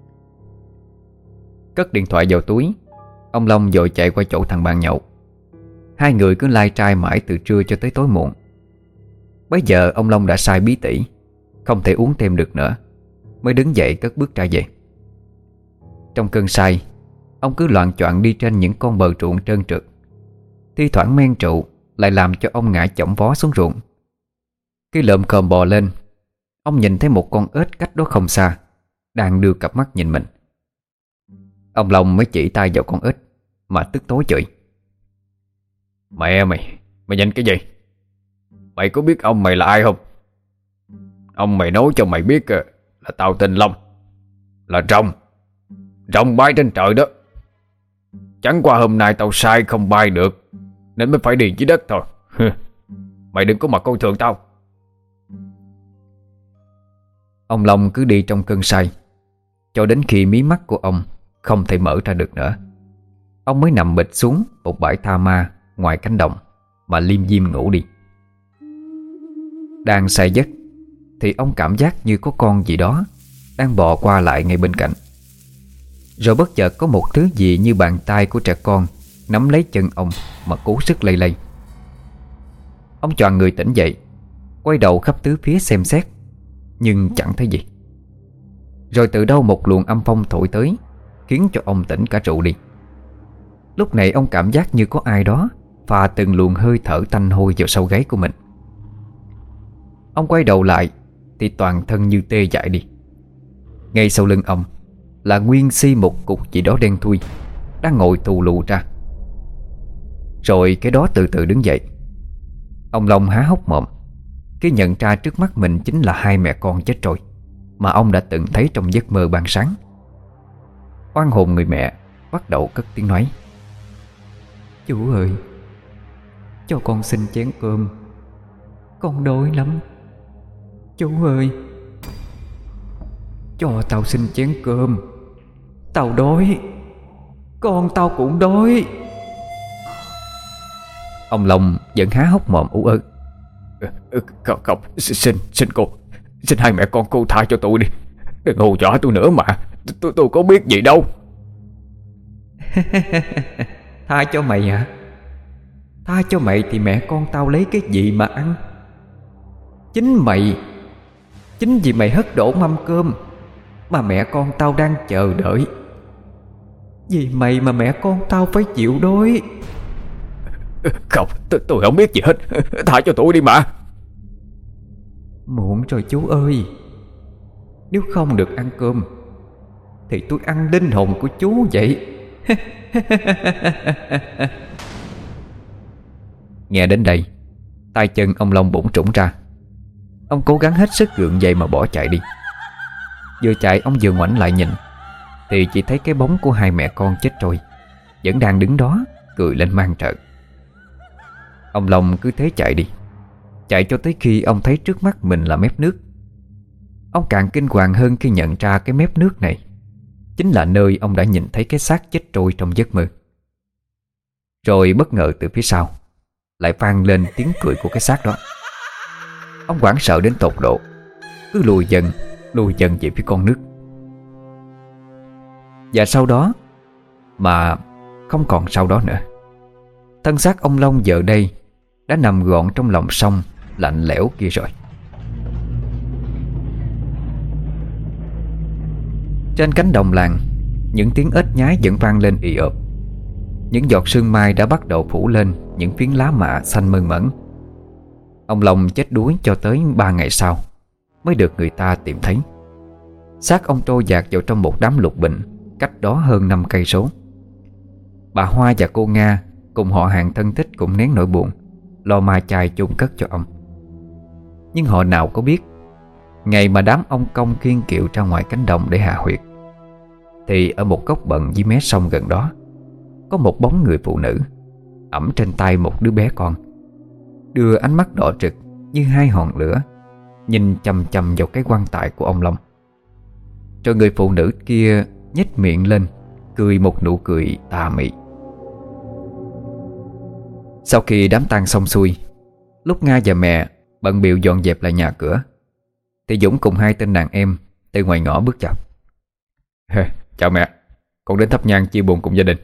Cất điện thoại vào túi, ông Long vội chạy qua chỗ thằng bạn nhậu. Hai người cứ lai trai mãi từ trưa cho tới tối muộn. Bấy giờ ông Long đã say bí tỉ, không thể uống thêm được nữa, mới đứng dậy cất bước ra về. Trong cơn say, ông cứ loạng choạng đi trên những con bờ ruộng trơn trượt. Thi thoảng men rượu lại làm cho ông ngã chỏng vó xuống ruộng. Khi lợm còm bò lên, ông nhìn thấy một con ếch cách đó không xa, đang đưa cặp mắt nhìn mình. Ông Long mới chỉ tay vào con ếch mà tức tối chửi: Mẹ mày nhìn cái gì? Mày có biết ông mày là ai không? Ông mày nói cho mày biết là tao tên Long, là rồng bay trên trời đó. Chẳng qua hôm nay tao sai không bay được, nên mới phải đi dưới đất thôi. Mày đừng có mà coi thường tao. Ông Long cứ đi trong cơn say, cho đến khi mí mắt của ông không thể mở ra được nữa. Ông mới nằm bịch xuống một bãi tha ma ngoài cánh đồng mà liêm diêm ngủ đi. Đang say giấc thì ông cảm giác như có con gì đó đang bò qua lại ngay bên cạnh. Rồi bất chợt có một thứ gì như bàn tay của trẻ con nắm lấy chân ông mà cố sức lay lay. Ông choàng người tỉnh dậy, quay đầu khắp tứ phía xem xét, nhưng chẳng thấy gì. Rồi từ đâu một luồng âm phong thổi tới, khiến cho ông tỉnh cả rượu đi. Lúc này ông cảm giác như có ai đó phà từng luồng hơi thở tanh hôi vào sau gáy của mình. Ông quay đầu lại thì toàn thân như tê dại đi. Ngay sau lưng ông là nguyên si một cục gì đó đen thui đang ngồi tù lù ra. Rồi cái đó từ từ đứng dậy. Ông Long há hốc mồm khi nhận ra trước mắt mình chính là hai mẹ con chết rồi mà ông đã từng thấy trong giấc mơ ban sáng. Oan hồn người mẹ bắt đầu cất tiếng nói: Chú ơi, cho con xin chén cơm, con đói lắm. Chú ơi, cho tao xin chén cơm, tao đói, con tao cũng đói. Ông Long vẫn há hốc mồm ú ớ: Không, xin cô, xin hai mẹ con cô tha cho tôi đi, đừng hù dọa tôi nữa mà. Tôi có biết gì đâu. Tha cho mày hả? Tha cho mày thì mẹ con tao lấy cái gì mà ăn? Chính vì mày hất đổ mâm cơm mà mẹ con tao đang chờ đợi. Vì mày mà mẹ con tao phải chịu đói. Không, tôi không biết gì hết. Tha cho tôi đi mà. Muộn rồi chú ơi. Nếu không được ăn cơm thì tôi ăn linh hồn của chú vậy. Nghe đến đây, tay chân ông Long bủn trũng ra. Ông cố gắng hết sức gượng dậy mà bỏ chạy đi. Vừa chạy ông vừa ngoảnh lại nhìn thì chỉ thấy cái bóng của hai mẹ con chết rồi vẫn đang đứng đó cười lên man trợn. Ông Long cứ thế chạy đi, chạy cho tới khi ông thấy trước mắt mình là mép nước. Ông càng kinh hoàng hơn khi nhận ra cái mép nước này chính là nơi ông đã nhìn thấy cái xác chết trôi trong giấc mơ. Rồi bất ngờ từ phía sau lại vang lên tiếng cười của cái xác đó. Ông hoảng sợ đến tột độ, cứ lùi dần về phía con nước. Và sau đó, mà không còn sau đó nữa, thân xác ông Long giờ đây đã nằm gọn trong lòng sông lạnh lẽo kia rồi. Trên cánh đồng làng, những tiếng ếch nhái vẫn vang lên ì ộp. Những giọt sương mai đã bắt đầu phủ lên những phiến lá mạ xanh mơn mởn. Ông Long chết đuối cho tới 3 ngày sau mới được người ta tìm thấy. Xác ông trôi dạt vào trong một đám lục bình cách đó hơn 5 cây số. Bà Hoa và cô Nga cùng họ hàng thân thích cũng nén nỗi buồn, lo ma chay chôn cất cho ông. Nhưng họ nào có biết, ngày mà đám ông công kiêng kiệu ra ngoài cánh đồng để hạ huyệt, thì ở một góc bận dưới mé sông gần đó có một bóng người phụ nữ ẵm trên tay một đứa bé con, đưa ánh mắt đỏ rực như hai hòn lửa nhìn chằm chằm vào cái quan tài của ông Long. Rồi người phụ nữ kia nhếch miệng lên, cười một nụ cười tà mị. Sau khi đám tang xong xuôi, lúc Nga và mẹ bận bịu dọn dẹp lại nhà cửa, thì Dũng cùng hai tên đàn em từ ngoài ngõ bước vào. Chào mẹ, con đến thắp nhang chia buồn cùng gia đình.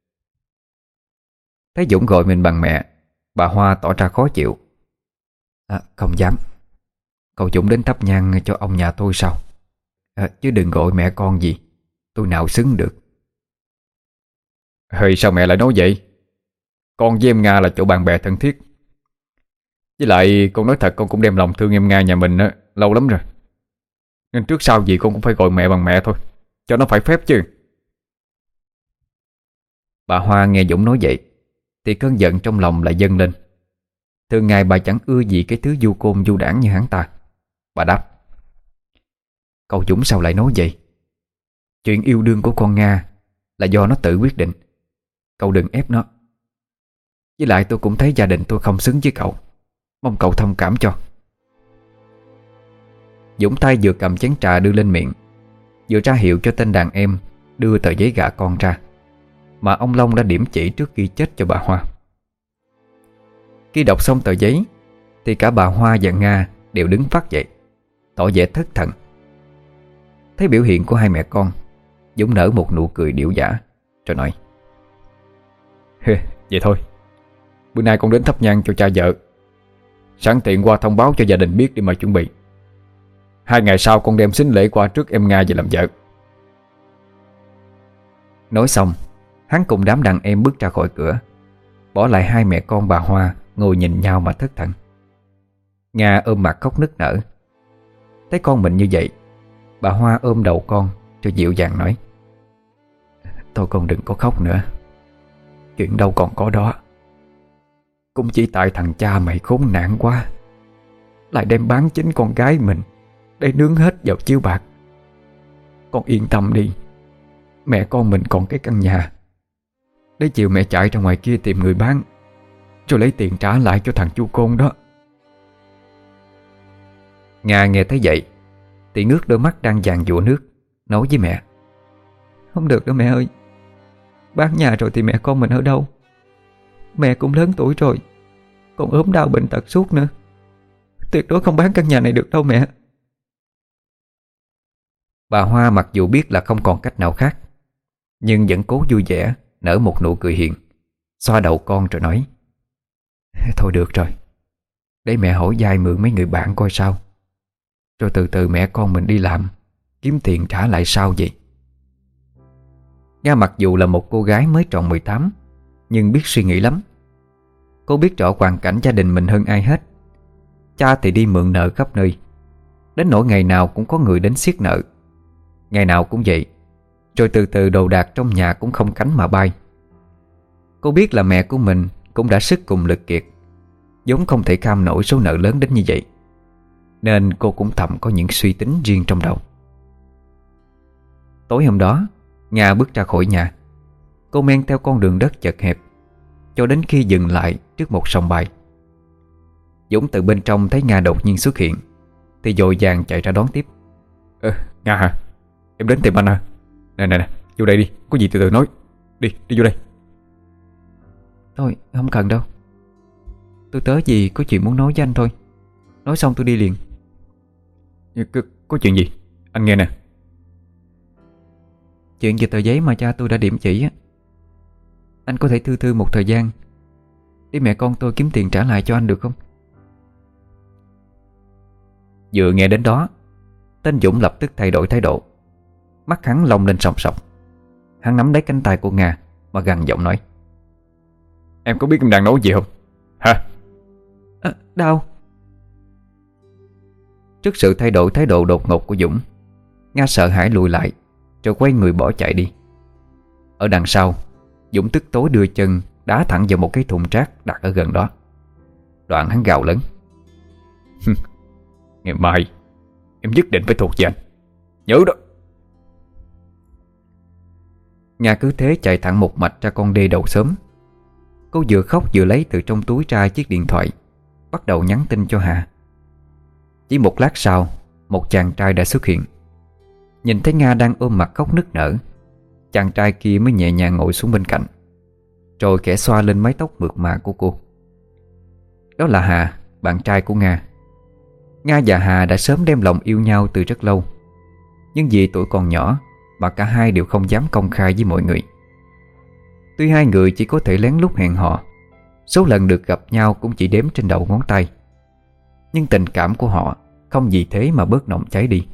Thấy Dũng gọi mình bằng mẹ, bà Hoa tỏ ra khó chịu. Không dám. Cậu Dũng đến thắp nhang cho ông nhà tôi sao? Chứ đừng gọi mẹ con gì, tôi nào xứng được. Sao mẹ lại nói vậy? Con với em Nga là chỗ bạn bè thân thiết. Với lại con nói thật, con cũng đem lòng thương em Nga nhà mình lâu lắm rồi, nên trước sau gì con cũng phải gọi mẹ bằng mẹ thôi, cho nó phải phép chứ. Bà Hoa nghe Dũng nói vậy thì cơn giận trong lòng lại dâng lên. Thường ngày bà chẳng ưa gì cái thứ du côn du đảng như hắn ta. Bà đáp: Cậu Dũng sao lại nói vậy? Chuyện yêu đương của con Nga là do nó tự quyết định, cậu đừng ép nó. Với lại tôi cũng thấy gia đình tôi không xứng với cậu, mong cậu thông cảm cho. Dũng tay vừa cầm chén trà đưa lên miệng, vừa ra hiệu cho tên đàn em đưa tờ giấy gả con ra, mà ông Long đã điểm chỉ trước khi chết cho bà Hoa. Khi đọc xong tờ giấy thì cả bà Hoa và Nga đều đứng phắt dậy, tỏ vẻ thất thần. Thấy biểu hiện của hai mẹ con, Dũng nở một nụ cười điệu dã rồi nói: Vậy thôi, bữa nay con đến thắp nhang cho cha vợ, sẵn tiện qua thông báo cho gia đình biết để mà chuẩn bị. 2 ngày sau con đem sính lễ qua trước em Nga về làm vợ. Nói xong, hắn cùng đám đàn em bước ra khỏi cửa, bỏ lại hai mẹ con bà Hoa ngồi nhìn nhau mà thất thần. Nga ôm mặt khóc nức nở. Thấy con mình như vậy, bà Hoa ôm đầu con rồi dịu dàng nói: Thôi con đừng có khóc nữa, chuyện đâu còn có đó. Cũng chỉ tại thằng cha mày khốn nạn quá, lại đem bán chính con gái mình để nướng hết vào chiếu bạc. Con yên tâm đi, mẹ con mình còn cái căn nhà, để chiều mẹ chạy ra ngoài kia tìm người bán, rồi lấy tiền trả lại cho thằng chu côn đó. Nga nghe thấy vậy thì ngước đôi mắt đang vàng dụa nước, nói với mẹ: Không được đâu mẹ ơi, bán nhà rồi thì mẹ con mình ở đâu? Mẹ cũng lớn tuổi rồi, còn ốm đau bệnh tật suốt nữa. Tuyệt đối không bán căn nhà này được đâu mẹ. Bà Hoa mặc dù biết là không còn cách nào khác, nhưng vẫn cố vui vẻ nở một nụ cười hiền, xoa đầu con rồi nói: Thôi được rồi, để mẹ hỏi vay mượn mấy người bạn coi sao, rồi từ từ mẹ con mình đi làm, kiếm tiền trả lại sau vậy. Nga mặc dù là một cô gái mới tròn 18, nhưng biết suy nghĩ lắm. Cô biết rõ hoàn cảnh gia đình mình hơn ai hết. Cha thì đi mượn nợ khắp nơi, đến nỗi ngày nào cũng có người đến xiết nợ. Ngày nào cũng vậy. Rồi từ từ đồ đạc trong nhà cũng không cánh mà bay. Cô biết là mẹ của mình cũng đã sức cùng lực kiệt, vốn không thể kham nổi số nợ lớn đến như vậy, nên cô cũng thầm có những suy tính riêng trong đầu. Tối hôm đó, Nga bước ra khỏi nhà. Cô men theo con đường đất chật hẹp cho đến khi dừng lại trước một sòng bài. Dũng từ bên trong thấy Nga đột nhiên xuất hiện thì vội vàng chạy ra đón tiếp. Nga hả? Em đến tìm anh à? Nè, vô đây đi, có gì từ từ nói. Đi vô đây. Thôi, không cần đâu. Tôi tới gì có chuyện muốn nói với anh thôi. Nói xong tôi đi liền. Có chuyện gì? Anh nghe nè. Chuyện về tờ giấy mà cha tôi đã điểm chỉ á, anh có thể thư thư một thời gian để mẹ con tôi kiếm tiền trả lại cho anh được không? Vừa nghe đến đó, tên Dũng lập tức thay đổi thái độ. Mắt hắn long lên sòng sọc. Hắn nắm lấy cánh tay của Nga mà gằn giọng nói: Em có biết em đang nói gì không? Hả? Đau. Trước sự thay đổi thái độ đột ngột của Dũng, Nga sợ hãi lùi lại, rồi quay người bỏ chạy đi. Ở đằng sau, Dũng tức tối đưa chân đá thẳng vào một cái thùng rác đặt ở gần đó. Đoạn hắn gào lớn: Ngày mai em nhất định phải thuộc về anh, nhớ đó. Nga cứ thế chạy thẳng một mạch ra con đê đầu xóm. Cô vừa khóc vừa lấy từ trong túi ra chiếc điện thoại, bắt đầu nhắn tin cho Hà. Chỉ một lát sau, một chàng trai đã xuất hiện. Nhìn thấy Nga đang ôm mặt khóc nức nở, chàng trai kia mới nhẹ nhàng ngồi xuống bên cạnh, rồi khẽ xoa lên mái tóc mượt mà của cô. Đó là Hà, bạn trai của Nga. Nga và Hà đã sớm đem lòng yêu nhau từ rất lâu, nhưng vì tuổi còn nhỏ mà cả hai đều không dám công khai với mọi người. Tuy hai người chỉ có thể lén lút hẹn hò, số lần được gặp nhau cũng chỉ đếm trên đầu ngón tay, nhưng tình cảm của họ không vì thế mà bớt nồng cháy đi.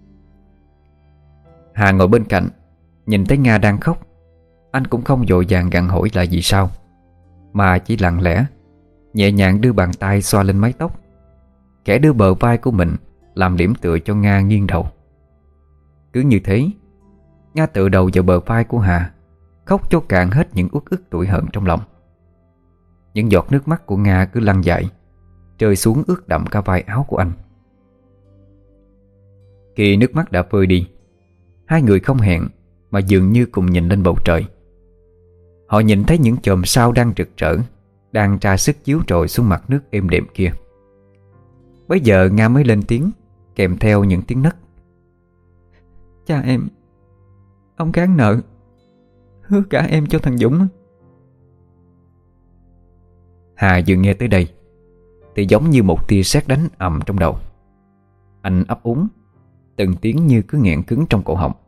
Hà ngồi bên cạnh, nhìn thấy Nga đang khóc. Anh cũng không vội vàng gặng hỏi là vì sao, mà chỉ lặng lẽ nhẹ nhàng đưa bàn tay xoa lên mái tóc, khẽ đưa bờ vai của mình làm điểm tựa cho Nga nghiêng đầu. Cứ như thế, Nga tựa đầu vào bờ vai của Hà, khóc cho cạn hết những uất ức tủi hận trong lòng. Những giọt nước mắt của Nga cứ lăn dài, rơi xuống ướt đẫm cả vai áo của anh. Khi nước mắt đã vơi đi, hai người không hẹn mà dường như cùng nhìn lên bầu trời. Họ nhìn thấy những chòm sao đang rực rỡ, đang ra sức chiếu rọi xuống mặt nước êm đềm kia. Bấy giờ Nga mới lên tiếng, kèm theo những tiếng nấc: Cha em, ông gán nợ, hứa cả em cho thằng Dũng. Hà vừa nghe tới đây thì giống như một tia sét đánh ầm trong đầu. Anh ấp úng, từng tiếng như cứ nghẹn cứng trong cổ họng.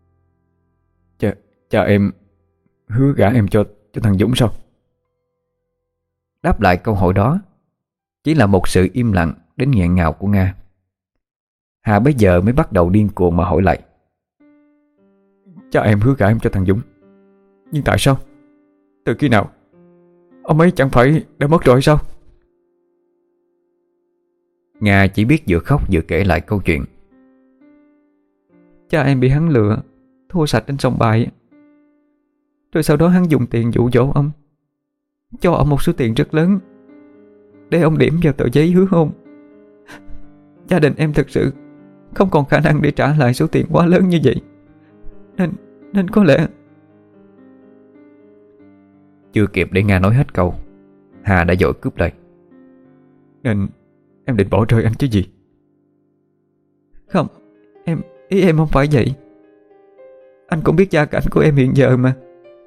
Cha em hứa gả em cho thằng Dũng sao? Đáp lại câu hỏi đó chỉ là một sự im lặng đến nghẹn ngào của Nga. Hà bây giờ mới bắt đầu điên cuồng mà hỏi lại: Cha em hứa gả em cho thằng Dũng, nhưng tại sao? Từ khi nào? Ông ấy chẳng phải đã mất rồi sao? Nga chỉ biết vừa khóc vừa kể lại câu chuyện. Cha em bị hắn lừa, thua sạch trên sòng bài. Rồi sau đó hắn dùng tiền dụ dỗ ông, cho ông một số tiền rất lớn để ông điểm vào tờ giấy hứa hôn. Gia đình em thực sự không còn khả năng để trả lại số tiền quá lớn như vậy, Nên có lẽ... Chưa kịp để Nga nói hết câu, Hà đã vội cướp lời: Nên em định bỏ rơi anh chứ gì? Không, ý em không phải vậy. Anh cũng biết gia cảnh của em hiện giờ mà.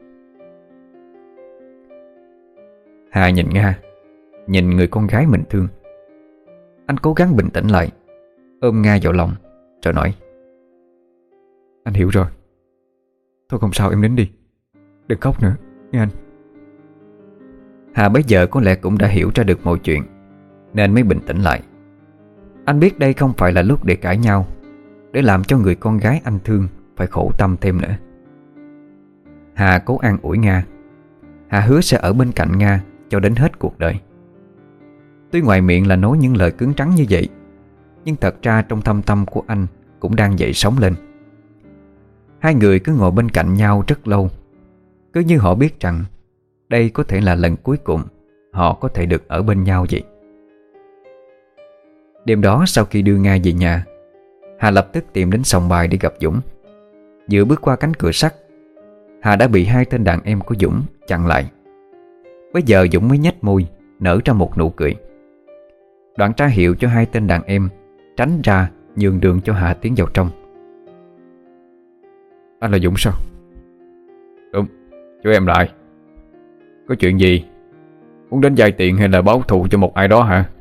Hà nhìn Nga, nhìn người con gái mình thương. Anh cố gắng bình tĩnh lại, ôm Nga vào lòng rồi nói: Anh hiểu rồi. Thôi không sao, em nín đi, đừng khóc nữa nghe anh. Hà bấy giờ có lẽ cũng đã hiểu ra được mọi chuyện, nên mới bình tĩnh lại. Anh biết đây không phải là lúc để cãi nhau, để làm cho người con gái anh thương phải khổ tâm thêm nữa. Hà cố an ủi Nga. Hà hứa sẽ ở bên cạnh Nga cho đến hết cuộc đời. Tuy ngoài miệng là nói những lời cứng rắn như vậy, nhưng thật ra trong thâm tâm của anh cũng đang dậy sóng lên. Hai người cứ ngồi bên cạnh nhau rất lâu, cứ như họ biết rằng đây có thể là lần cuối cùng họ có thể được ở bên nhau vậy. Đêm đó sau khi đưa Nga về nhà, Hà lập tức tìm đến sòng bài để gặp Dũng. Vừa bước qua cánh cửa sắt, Hà đã bị hai tên đàn em của Dũng chặn lại. Bây giờ Dũng mới nhếch môi nở ra một nụ cười, đoạn ra hiệu cho hai tên đàn em tránh ra, nhường đường cho Hà tiến vào trong. Anh là Dũng sao? Đúng, chú em lại. Có chuyện gì? Muốn đến vay tiền hay là báo thù cho một ai đó hả?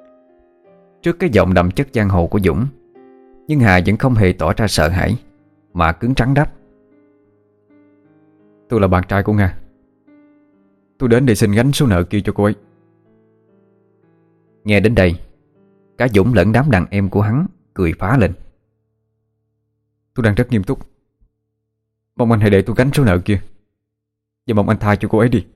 Trước cái giọng đậm chất giang hồ của Dũng, nhưng Hà vẫn không hề tỏ ra sợ hãi. mà cứng rắn đáp: Tôi là bạn trai của Nga. Tôi đến để xin gánh số nợ kia cho cô ấy. Nghe đến đây, cả Dũng lẫn đám đàn em của hắn cười phá lên. Tôi đang rất nghiêm túc. Mong anh hãy để tôi gánh số nợ kia, và mong anh tha cho cô ấy đi.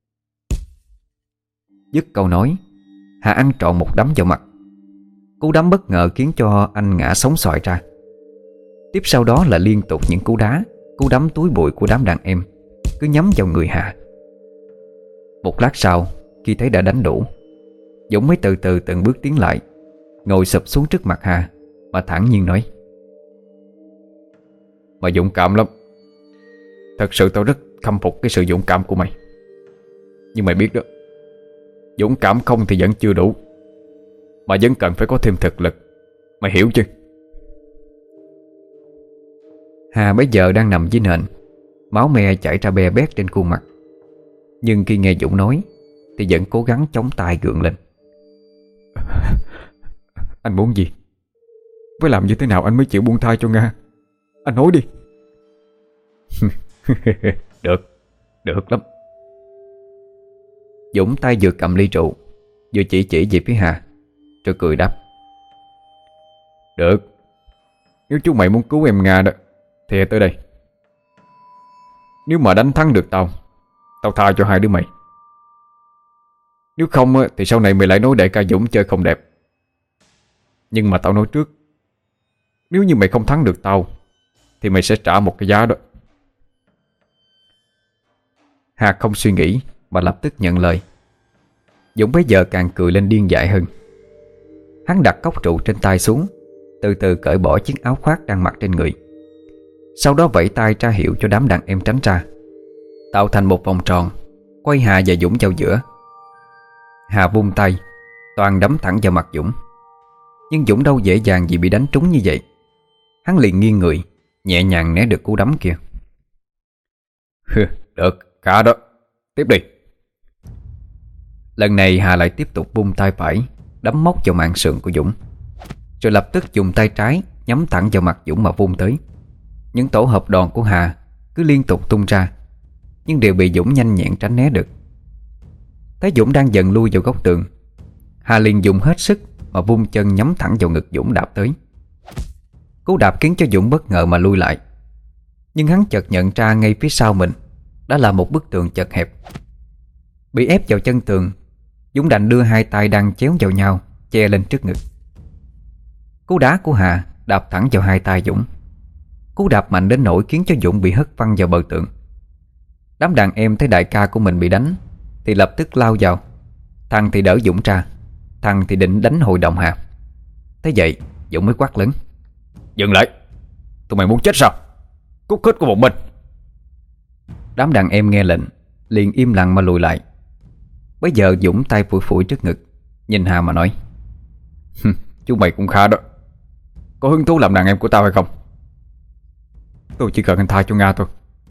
Dứt câu nói, Hà ăn trọn một đấm vào mặt. Cú đấm bất ngờ khiến cho anh ngã sóng xoài ra. Tiếp sau đó là liên tục những cú đá, cú đấm túi bụi của đám đàn em cứ nhắm vào người Hà. Một lát sau, khi thấy đã đánh đủ, Dũng mới từ từ từng bước tiến lại, ngồi sụp xuống trước mặt Hà mà thản nhiên nói: Mày dũng cảm lắm. Thật sự tao rất khâm phục cái sự dũng cảm của mày. Nhưng mày biết đó, dũng cảm không thì vẫn chưa đủ, mà vẫn cần phải có thêm thực lực. Mày hiểu chưa? Hà bây giờ đang nằm dưới nền, máu me chảy ra be bét trên khuôn mặt. Nhưng khi nghe Dũng nói thì vẫn cố gắng chống tay gượng lên. Anh muốn gì? Phải làm như thế nào anh mới chịu buông tha cho Nga? Anh nói đi. Được, được lắm. Dũng tay vừa cầm ly rượu, vừa chỉ về phía Hà, rồi cười đáp: Được. Nếu chú mày muốn cứu em Nga đó thì tới đây. Nếu mà đánh thắng được tao, tao tha cho hai đứa mày. Nếu không thì sau này mày lại nói đại ca Dũng chơi không đẹp. Nhưng mà tao nói trước, nếu như mày không thắng được tao thì mày sẽ trả một cái giá đó. Hà không suy nghĩ mà lập tức nhận lời. Dũng bây giờ càng cười lên điên dại hơn. Hắn đặt cốc rượu trên tay xuống, từ từ cởi bỏ chiếc áo khoác đang mặc trên người. Sau đó vẫy tay ra hiệu cho đám đàn em tránh ra, tạo thành một vòng tròn, quay Hà và Dũng vào giữa. Hà vung tay, toàn đấm thẳng vào mặt Dũng. Nhưng Dũng đâu dễ dàng gì bị đánh trúng như vậy. Hắn liền nghiêng người, nhẹ nhàng né được cú đấm kia. Được, khá đó. Tiếp đi. Lần này Hà lại tiếp tục vung tay phải, đấm móc vào mạn sườn của Dũng, rồi lập tức dùng tay trái nhắm thẳng vào mặt Dũng mà vung tới. Những tổ hợp đòn của Hà cứ liên tục tung ra, nhưng đều bị Dũng nhanh nhẹn tránh né được. Thấy Dũng đang dần lui vào góc tường, Hà liền dùng hết sức mà vung chân nhắm thẳng vào ngực Dũng đạp tới. Cú đạp khiến cho Dũng bất ngờ mà lui lại. Nhưng hắn chợt nhận ra ngay phía sau mình đã là một bức tường chật hẹp. Bị ép vào chân tường, Dũng đành đưa hai tay đang chéo vào nhau che lên trước ngực. Cú đá của Hà đạp thẳng vào hai tay Dũng. Cú đạp mạnh đến nỗi khiến cho Dũng bị hất văng vào bờ tường. Đám đàn em thấy đại ca của mình bị đánh thì lập tức lao vào. Thằng thì đỡ Dũng ra, thằng thì định đánh hội đồng Hà. Thế vậy Dũng mới quát lớn: Dừng lại. Tụi mày muốn chết sao? Cút hết của một mình. Đám đàn em nghe lệnh liền im lặng mà lùi lại. Bây giờ Dũng tay phủi phủi trước ngực, nhìn Hà mà nói: Chú mày cũng khá đó. Có hứng thú làm đàn em của tao hay không? Tôi chỉ cần anh tha cho Nga thôi.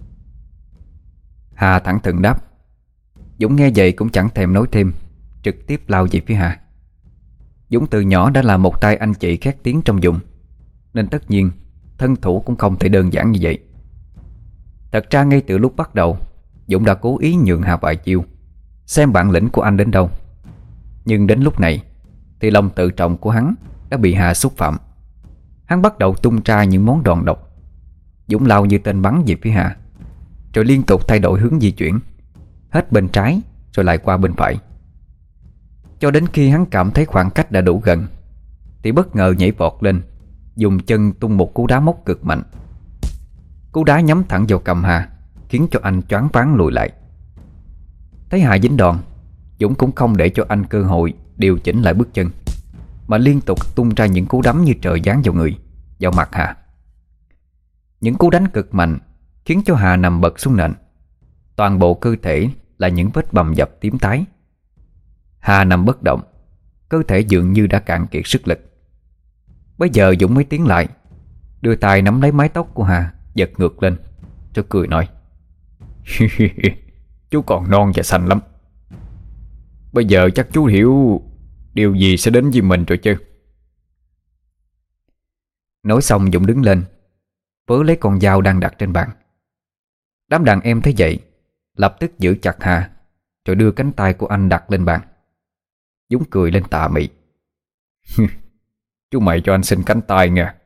Hà thẳng thừng đáp. Dũng nghe vậy cũng chẳng thèm nói thêm, trực tiếp lao về phía Hà. Dũng từ nhỏ đã là một tay anh chị khét tiếng trong vùng, nên tất nhiên thân thủ cũng không thể đơn giản như vậy. Thật ra ngay từ lúc bắt đầu, Dũng đã cố ý nhường Hà vài chiêu, xem bản lĩnh của anh đến đâu. Nhưng đến lúc này thì lòng tự trọng của hắn đã bị Hà xúc phạm. Hắn bắt đầu tung ra những món đòn độc. Dũng lao như tên bắn về phía Hà, rồi liên tục thay đổi hướng di chuyển, hết bên trái rồi lại qua bên phải. Cho đến khi hắn cảm thấy khoảng cách đã đủ gần thì bất ngờ nhảy vọt lên, dùng chân tung một cú đá móc cực mạnh. Cú đá nhắm thẳng vào cầm Hà, khiến cho anh choáng váng lùi lại. Thấy Hà dính đòn, Dũng cũng không để cho anh cơ hội điều chỉnh lại bước chân, mà liên tục tung ra những cú đấm như trời giáng vào người, vào mặt Hà. Những cú đánh cực mạnh khiến cho Hà nằm bật xuống nền. Toàn bộ cơ thể là những vết bầm dập tím tái. Hà nằm bất động, cơ thể dường như đã cạn kiệt sức lực. Bây giờ Dũng mới tiến lại, đưa tay nắm lấy mái tóc của Hà, giật ngược lên, rồi cười nói: Chú còn non và xanh lắm. Bây giờ chắc chú hiểu điều gì sẽ đến với mình rồi chứ. Nói xong Dũng đứng lên, vớ lấy con dao đang đặt trên bàn. Đám đàn em thấy vậy lập tức giữ chặt Hà, rồi đưa cánh tay của anh đặt lên bàn. Dũng cười lên tà mị. Chú mày cho anh xin cánh tay nha.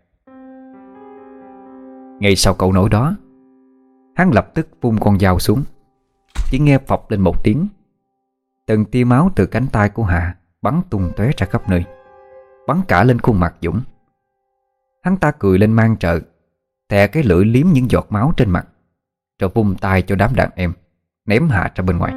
Ngay sau câu nói đó, hắn lập tức vung con dao xuống. Chỉ nghe phập lên một tiếng, từng tia máu từ cánh tay của Hà bắn tung tóe ra khắp nơi, bắn cả lên khuôn mặt Dũng. Hắn ta cười lên mang trợ, thè cái lưỡi liếm những giọt máu trên mặt, rồi vung tay cho đám đàn em ném Hà ra bên ngoài.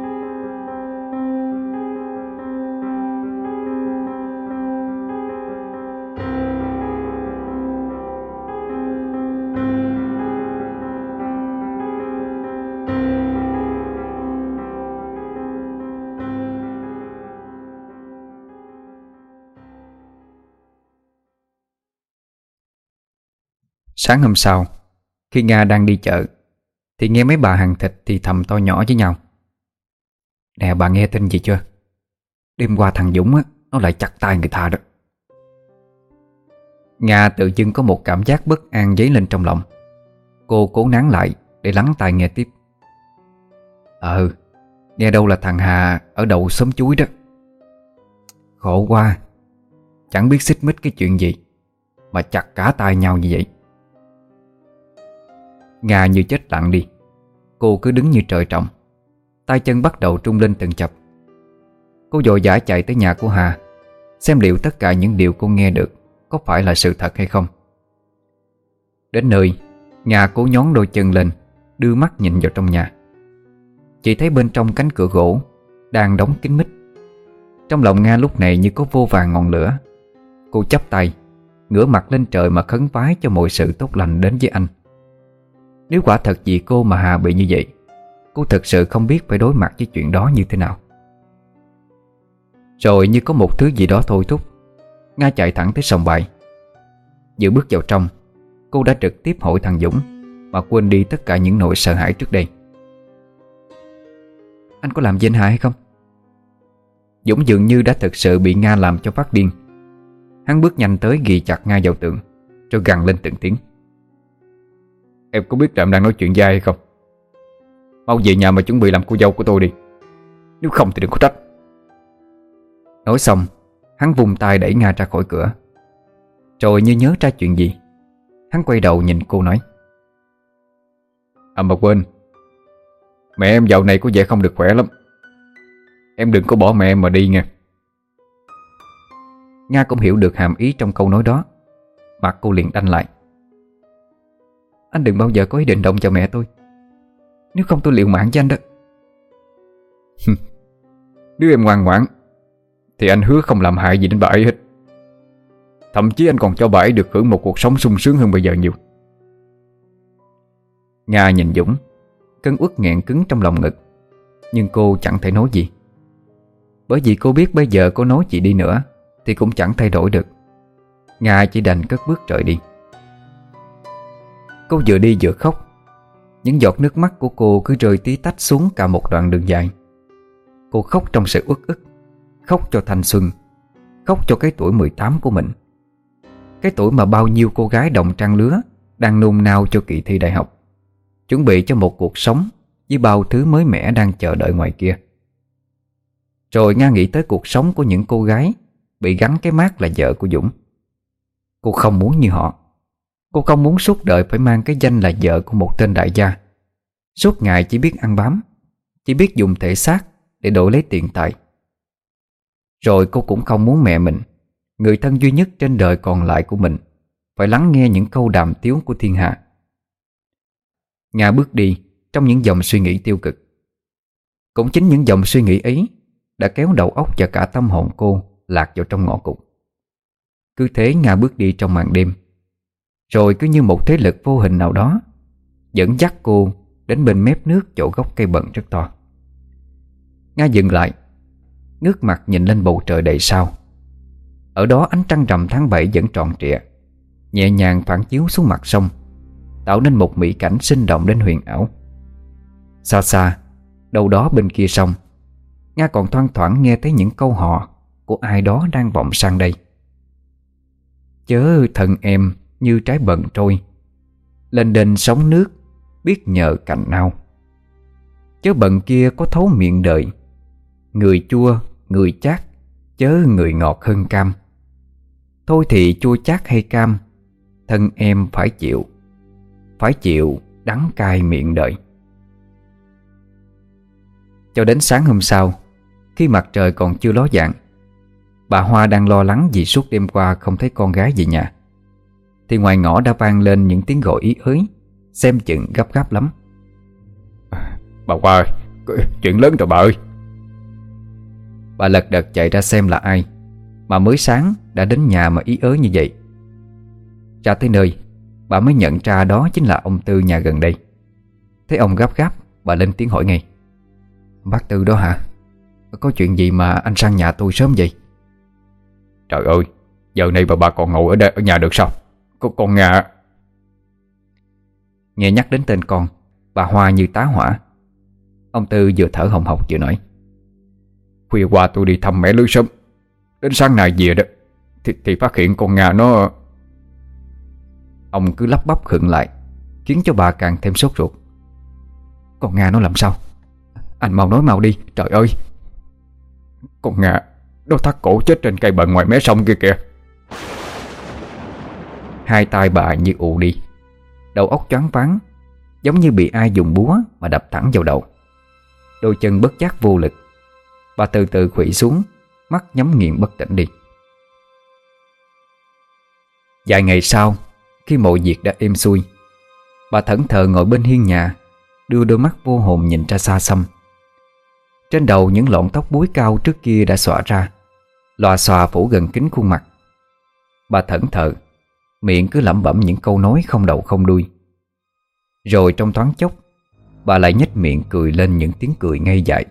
Sáng hôm sau, khi Nga đang đi chợ, thì nghe mấy bà hàng thịt thì thầm to nhỏ với nhau. Nè, bà nghe tin gì chưa? Đêm qua thằng Dũng á, nó lại chặt tay người ta đó. Nga tự dưng có một cảm giác bất an dấy lên trong lòng. Cô cố nán lại để lắng tai nghe tiếp. Nghe đâu là thằng Hà ở đầu xóm chuối đó. Khổ quá, chẳng biết xích mích cái chuyện gì mà chặt cả tay nhau như vậy. Nga như chết lặng đi. Cô cứ đứng như trời trồng, tay chân bắt đầu trung lên từng chập. Cô vội vã chạy tới nhà của Hà, xem liệu tất cả những điều cô nghe được có phải là sự thật hay không. Đến nơi, Nga cố nhón đôi chân lên, đưa mắt nhìn vào trong nhà. Chỉ thấy bên trong cánh cửa gỗ đang đóng kín mít. Trong lòng Nga lúc này như có vô vàn ngọn lửa. Cô chắp tay, ngửa mặt lên trời mà khấn vái cho mọi sự tốt lành đến với anh. Nếu quả thật vì cô mà Hà bị như vậy, cô thực sự không biết phải đối mặt với chuyện đó như thế nào. Rồi như có một thứ gì đó thôi thúc, Nga chạy thẳng tới sòng bài. Vừa bước vào trong, cô đã trực tiếp hỏi thằng Dũng, mà quên đi tất cả những nỗi sợ hãi trước đây. Anh có làm gì anh Hà hay không? Dũng dường như đã thực sự bị Nga làm cho phát điên. Hắn bước nhanh tới ghì chặt Nga vào tường, rồi gằn lên từng tiếng. Em có biết là em đang nói chuyện với ai hay không? Mau về nhà mà chuẩn bị làm cô dâu của tôi đi, nếu không thì đừng có trách. Nói xong, hắn vung tay đẩy Nga ra khỏi cửa. Rồi như nhớ ra chuyện gì, hắn quay đầu nhìn cô nói. Mà quên, mẹ em dạo này có vẻ không được khỏe lắm. Em đừng có bỏ mẹ em mà đi nha. Nga cũng hiểu được hàm ý trong câu nói đó. Mặt cô liền đanh lại. Anh đừng bao giờ có ý định động vào mẹ tôi, nếu không tôi liều mạng với anh đó. Nếu em ngoan ngoãn thì anh hứa không làm hại gì đến bà ấy hết. Thậm chí anh còn cho bà ấy được hưởng một cuộc sống sung sướng hơn bây giờ nhiều. Nga nhìn Dũng, cơn uất nghẹn cứng trong lòng ngực. Nhưng cô chẳng thể nói gì, bởi vì cô biết bây giờ cô nói gì đi nữa thì cũng chẳng thay đổi được. Nga chỉ đành cất bước rời đi. Cô vừa đi vừa khóc. Những giọt nước mắt của cô cứ rơi tí tách xuống cả một đoạn đường dài. Cô khóc trong sự uất ức, khóc cho thanh xuân, khóc cho cái tuổi 18 của mình. Cái tuổi mà bao nhiêu cô gái đồng trang lứa đang nôn nao cho kỳ thi đại học, chuẩn bị cho một cuộc sống với bao thứ mới mẻ đang chờ đợi ngoài kia. Rồi Nga nghĩ tới cuộc sống của những cô gái bị gắn cái mác là vợ của Dũng. Cô không muốn như họ. Cô không muốn suốt đời phải mang cái danh là vợ của một tên đại gia, suốt ngày chỉ biết ăn bám, chỉ biết dùng thể xác để đổi lấy tiền tài. Rồi cô cũng không muốn mẹ mình, người thân duy nhất trên đời còn lại của mình, phải lắng nghe những câu đàm tiếu của thiên hạ. Nga bước đi trong những dòng suy nghĩ tiêu cực. Cũng chính những dòng suy nghĩ ấy đã kéo đầu óc và cả tâm hồn cô lạc vào trong ngõ cụt. Cứ thế Nga bước đi trong màn đêm. Rồi cứ như một thế lực vô hình nào đó dẫn dắt cô đến bên mép nước chỗ gốc cây bận rất to. Nga dừng lại, ngước mặt nhìn lên bầu trời đầy sao. Ở đó ánh trăng rằm tháng 7 vẫn tròn trịa, nhẹ nhàng phản chiếu xuống mặt sông, tạo nên một mỹ cảnh sinh động đến huyền ảo. Xa xa, đâu đó bên kia sông, Nga còn thoang thoảng nghe thấy những câu hò của ai đó đang vọng sang đây. Chớ thân em như trái bần trôi, lên đên sóng nước, biết nhờ cành ao. Chớ bận kia có thấu miệng đời, người chua, người chát, chớ người ngọt hơn cam. Thôi thì chua chát hay cam, thân em phải chịu đắng cay miệng đời. Cho đến sáng hôm sau, khi mặt trời còn chưa ló dạng, bà Hoa đang lo lắng vì suốt đêm qua không thấy con gái về nhà, thì ngoài ngõ đã vang lên những tiếng gọi ý ới, xem chừng gấp gáp lắm. Bà Hoa ơi, chuyện lớn rồi bà ơi. Bà lật đật chạy ra xem là ai mà mới sáng đã đến nhà mà ý ới như vậy. Ra tới nơi, bà mới nhận ra đó chính là ông Tư nhà gần đây. Thấy ông gấp gáp, bà lên tiếng hỏi ngay: "Bác Tư đó hả? Có chuyện gì mà anh sang nhà tôi sớm vậy?" Trời ơi, giờ này bà còn ngồi ở đây ở nhà được sao? Con Nga. Nghe nhắc đến tên con, bà Hoa như tá hỏa. Ông Tư vừa thở hồng hộc vừa nói: "Khuya qua tôi đi thăm mẹ lưới sớm, đến sáng nay về đó thì phát hiện con Nga nó..." Ông cứ lắp bắp khựng lại, khiến cho bà càng thêm sốt ruột. "Con Nga nó làm sao? Anh mau nói mau đi, trời ơi!" "Con Nga nó thắt cổ chết trên cây bần ngoài mé sông kia kìa." Hai tay bà như ù đi, đầu óc choáng váng, giống như bị ai dùng búa mà đập thẳng vào đầu. Đôi chân bất giác vô lực, bà từ từ khuỵu xuống, mắt nhắm nghiền bất tỉnh đi. Vài ngày sau, khi mọi việc đã êm xuôi, bà thẫn thờ ngồi bên hiên nhà, đưa đôi mắt vô hồn nhìn ra xa xăm. Trên đầu những lọn tóc búi cao trước kia đã xõa ra, lòa xòa phủ gần kín khuôn mặt. Bà thẫn thờ, miệng cứ lẩm bẩm những câu nói không đầu không đuôi. Rồi trong thoáng chốc, bà lại nhếch miệng cười lên những tiếng cười ngây dại.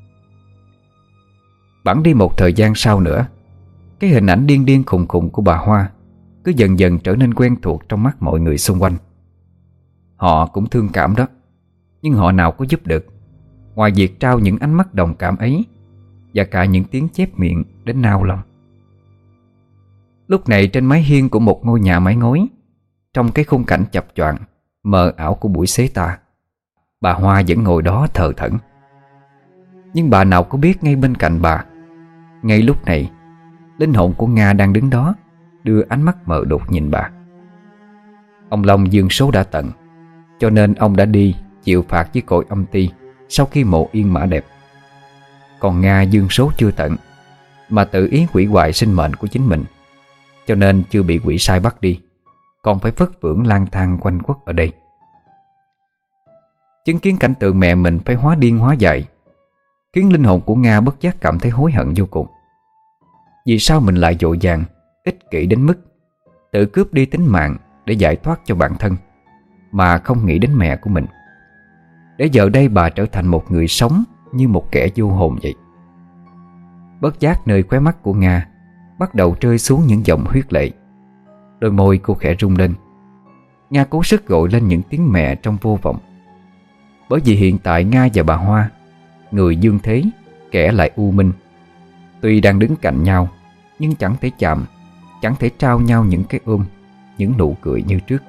Bẵng đi một thời gian sau nữa, cái hình ảnh điên điên khùng khùng của bà Hoa cứ dần dần trở nên quen thuộc trong mắt mọi người xung quanh. Họ cũng thương cảm đó, nhưng họ nào có giúp được, ngoài việc trao những ánh mắt đồng cảm ấy và cả những tiếng chép miệng đến nao lòng. Lúc này trên mái hiên của một ngôi nhà mái ngói, trong cái khung cảnh chập choạng mờ ảo của buổi xế tà, bà Hoa vẫn ngồi đó thờ thẫn. Nhưng bà nào có biết ngay bên cạnh bà, ngay lúc này, linh hồn của Nga đang đứng đó, đưa ánh mắt mờ đục nhìn bà. Ông Long dương số đã tận, cho nên ông đã đi chịu phạt với cội âm ty sau khi mộ yên mã đẹp. Còn Nga dương số chưa tận, mà tự ý hủy hoại sinh mệnh của chính mình, cho nên chưa bị quỷ sai bắt đi, còn phải phất phưởng lang thang quanh quất ở đây. Chứng kiến cảnh tượng mẹ mình phải hóa điên hóa dại, khiến linh hồn của Nga bất giác cảm thấy hối hận vô cùng. Vì sao mình lại vội vàng, ích kỷ đến mức tự cướp đi tính mạng để giải thoát cho bản thân, mà không nghĩ đến mẹ của mình, để giờ đây bà trở thành một người sống như một kẻ vô hồn vậy. Bất giác nơi khóe mắt của Nga bắt đầu rơi xuống những dòng huyết lệ. Đôi môi cô khẽ rung lên. Nga cố sức gọi lên những tiếng mẹ trong vô vọng. Bởi vì hiện tại Nga và bà Hoa, người dương thế, kẻ lại u minh, tuy đang đứng cạnh nhau, nhưng chẳng thể chạm, chẳng thể trao nhau những cái ôm, những nụ cười như trước.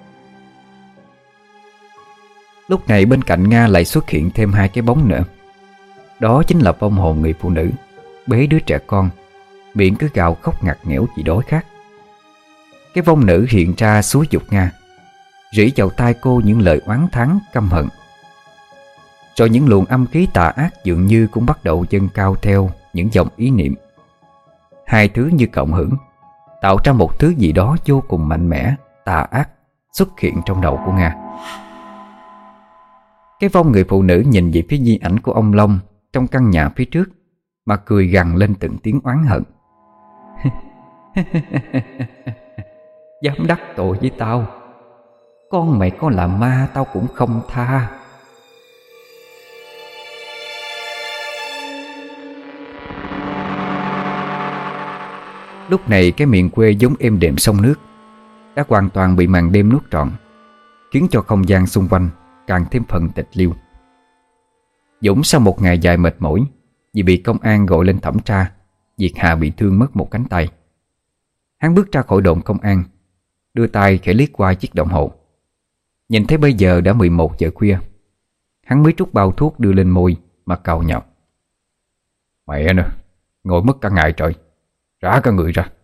Lúc này bên cạnh Nga lại xuất hiện thêm hai cái bóng nữa. Đó chính là vong hồn người phụ nữ bế đứa trẻ con, miệng cứ gào khóc ngặt nghẽo vì đói khát. Cái vong nữ hiện ra xúi giục Nga, rỉ vào tai cô những lời oán thán căm hận. Rồi những luồng âm khí tà ác dường như cũng bắt đầu dâng cao theo những dòng ý niệm. Hai thứ như cộng hưởng, tạo ra một thứ gì đó vô cùng mạnh mẽ, tà ác xuất hiện trong đầu của Nga. Cái vong người phụ nữ nhìn về phía di ảnh của ông Long trong căn nhà phía trước, mà cười gằn lên từng tiếng oán hận. Dám đắc tội với tao, con mày có là ma tao cũng không tha. Lúc này cái miền quê giống êm đềm sông nước đã hoàn toàn bị màn đêm nuốt trọn, khiến cho không gian xung quanh càng thêm phần tịch liêu. Dũng sau một ngày dài mệt mỏi vì bị công an gọi lên thẩm tra việc Hà bị thương mất một cánh tay, hắn bước ra khỏi đồn công an, đưa tay khẽ liếc qua chiếc đồng hồ. Nhìn thấy bây giờ đã 11 giờ khuya, hắn mới trút bao thuốc đưa lên môi mà càu nhàu. Mẹ nữa, ngồi mất cả ngày trời, rã cả người ra.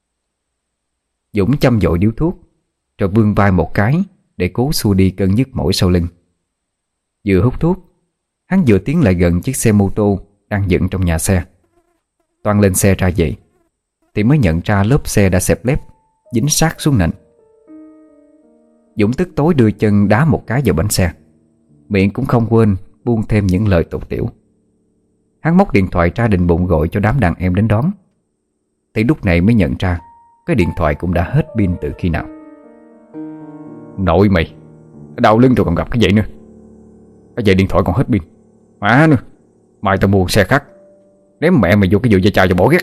Dũng châm dội điếu thuốc, rồi vươn vai một cái để cố xua đi cơn nhức mỏi sau lưng. Vừa hút thuốc, hắn vừa tiến lại gần chiếc xe mô tô đang dựng trong nhà xe. Toan lên xe ra vậy thì mới nhận ra lốp xe đã xẹp lép, dính sát xuống nền. Dũng tức tối đưa chân đá một cái vào bánh xe, miệng cũng không quên buông thêm những lời tục tĩu. Hắn móc điện thoại ra định bụng gọi cho đám đàn em đến đón, thì lúc này mới nhận ra cái điện thoại cũng đã hết pin từ khi nào. Nội mày, đau lưng rồi còn gặp cái vậy nữa. Cái vậy điện thoại còn hết pin. Má nữa, mai tao mua xe khác, ném mẹ mày vô cái vụ dây chào cho bỏ ghét.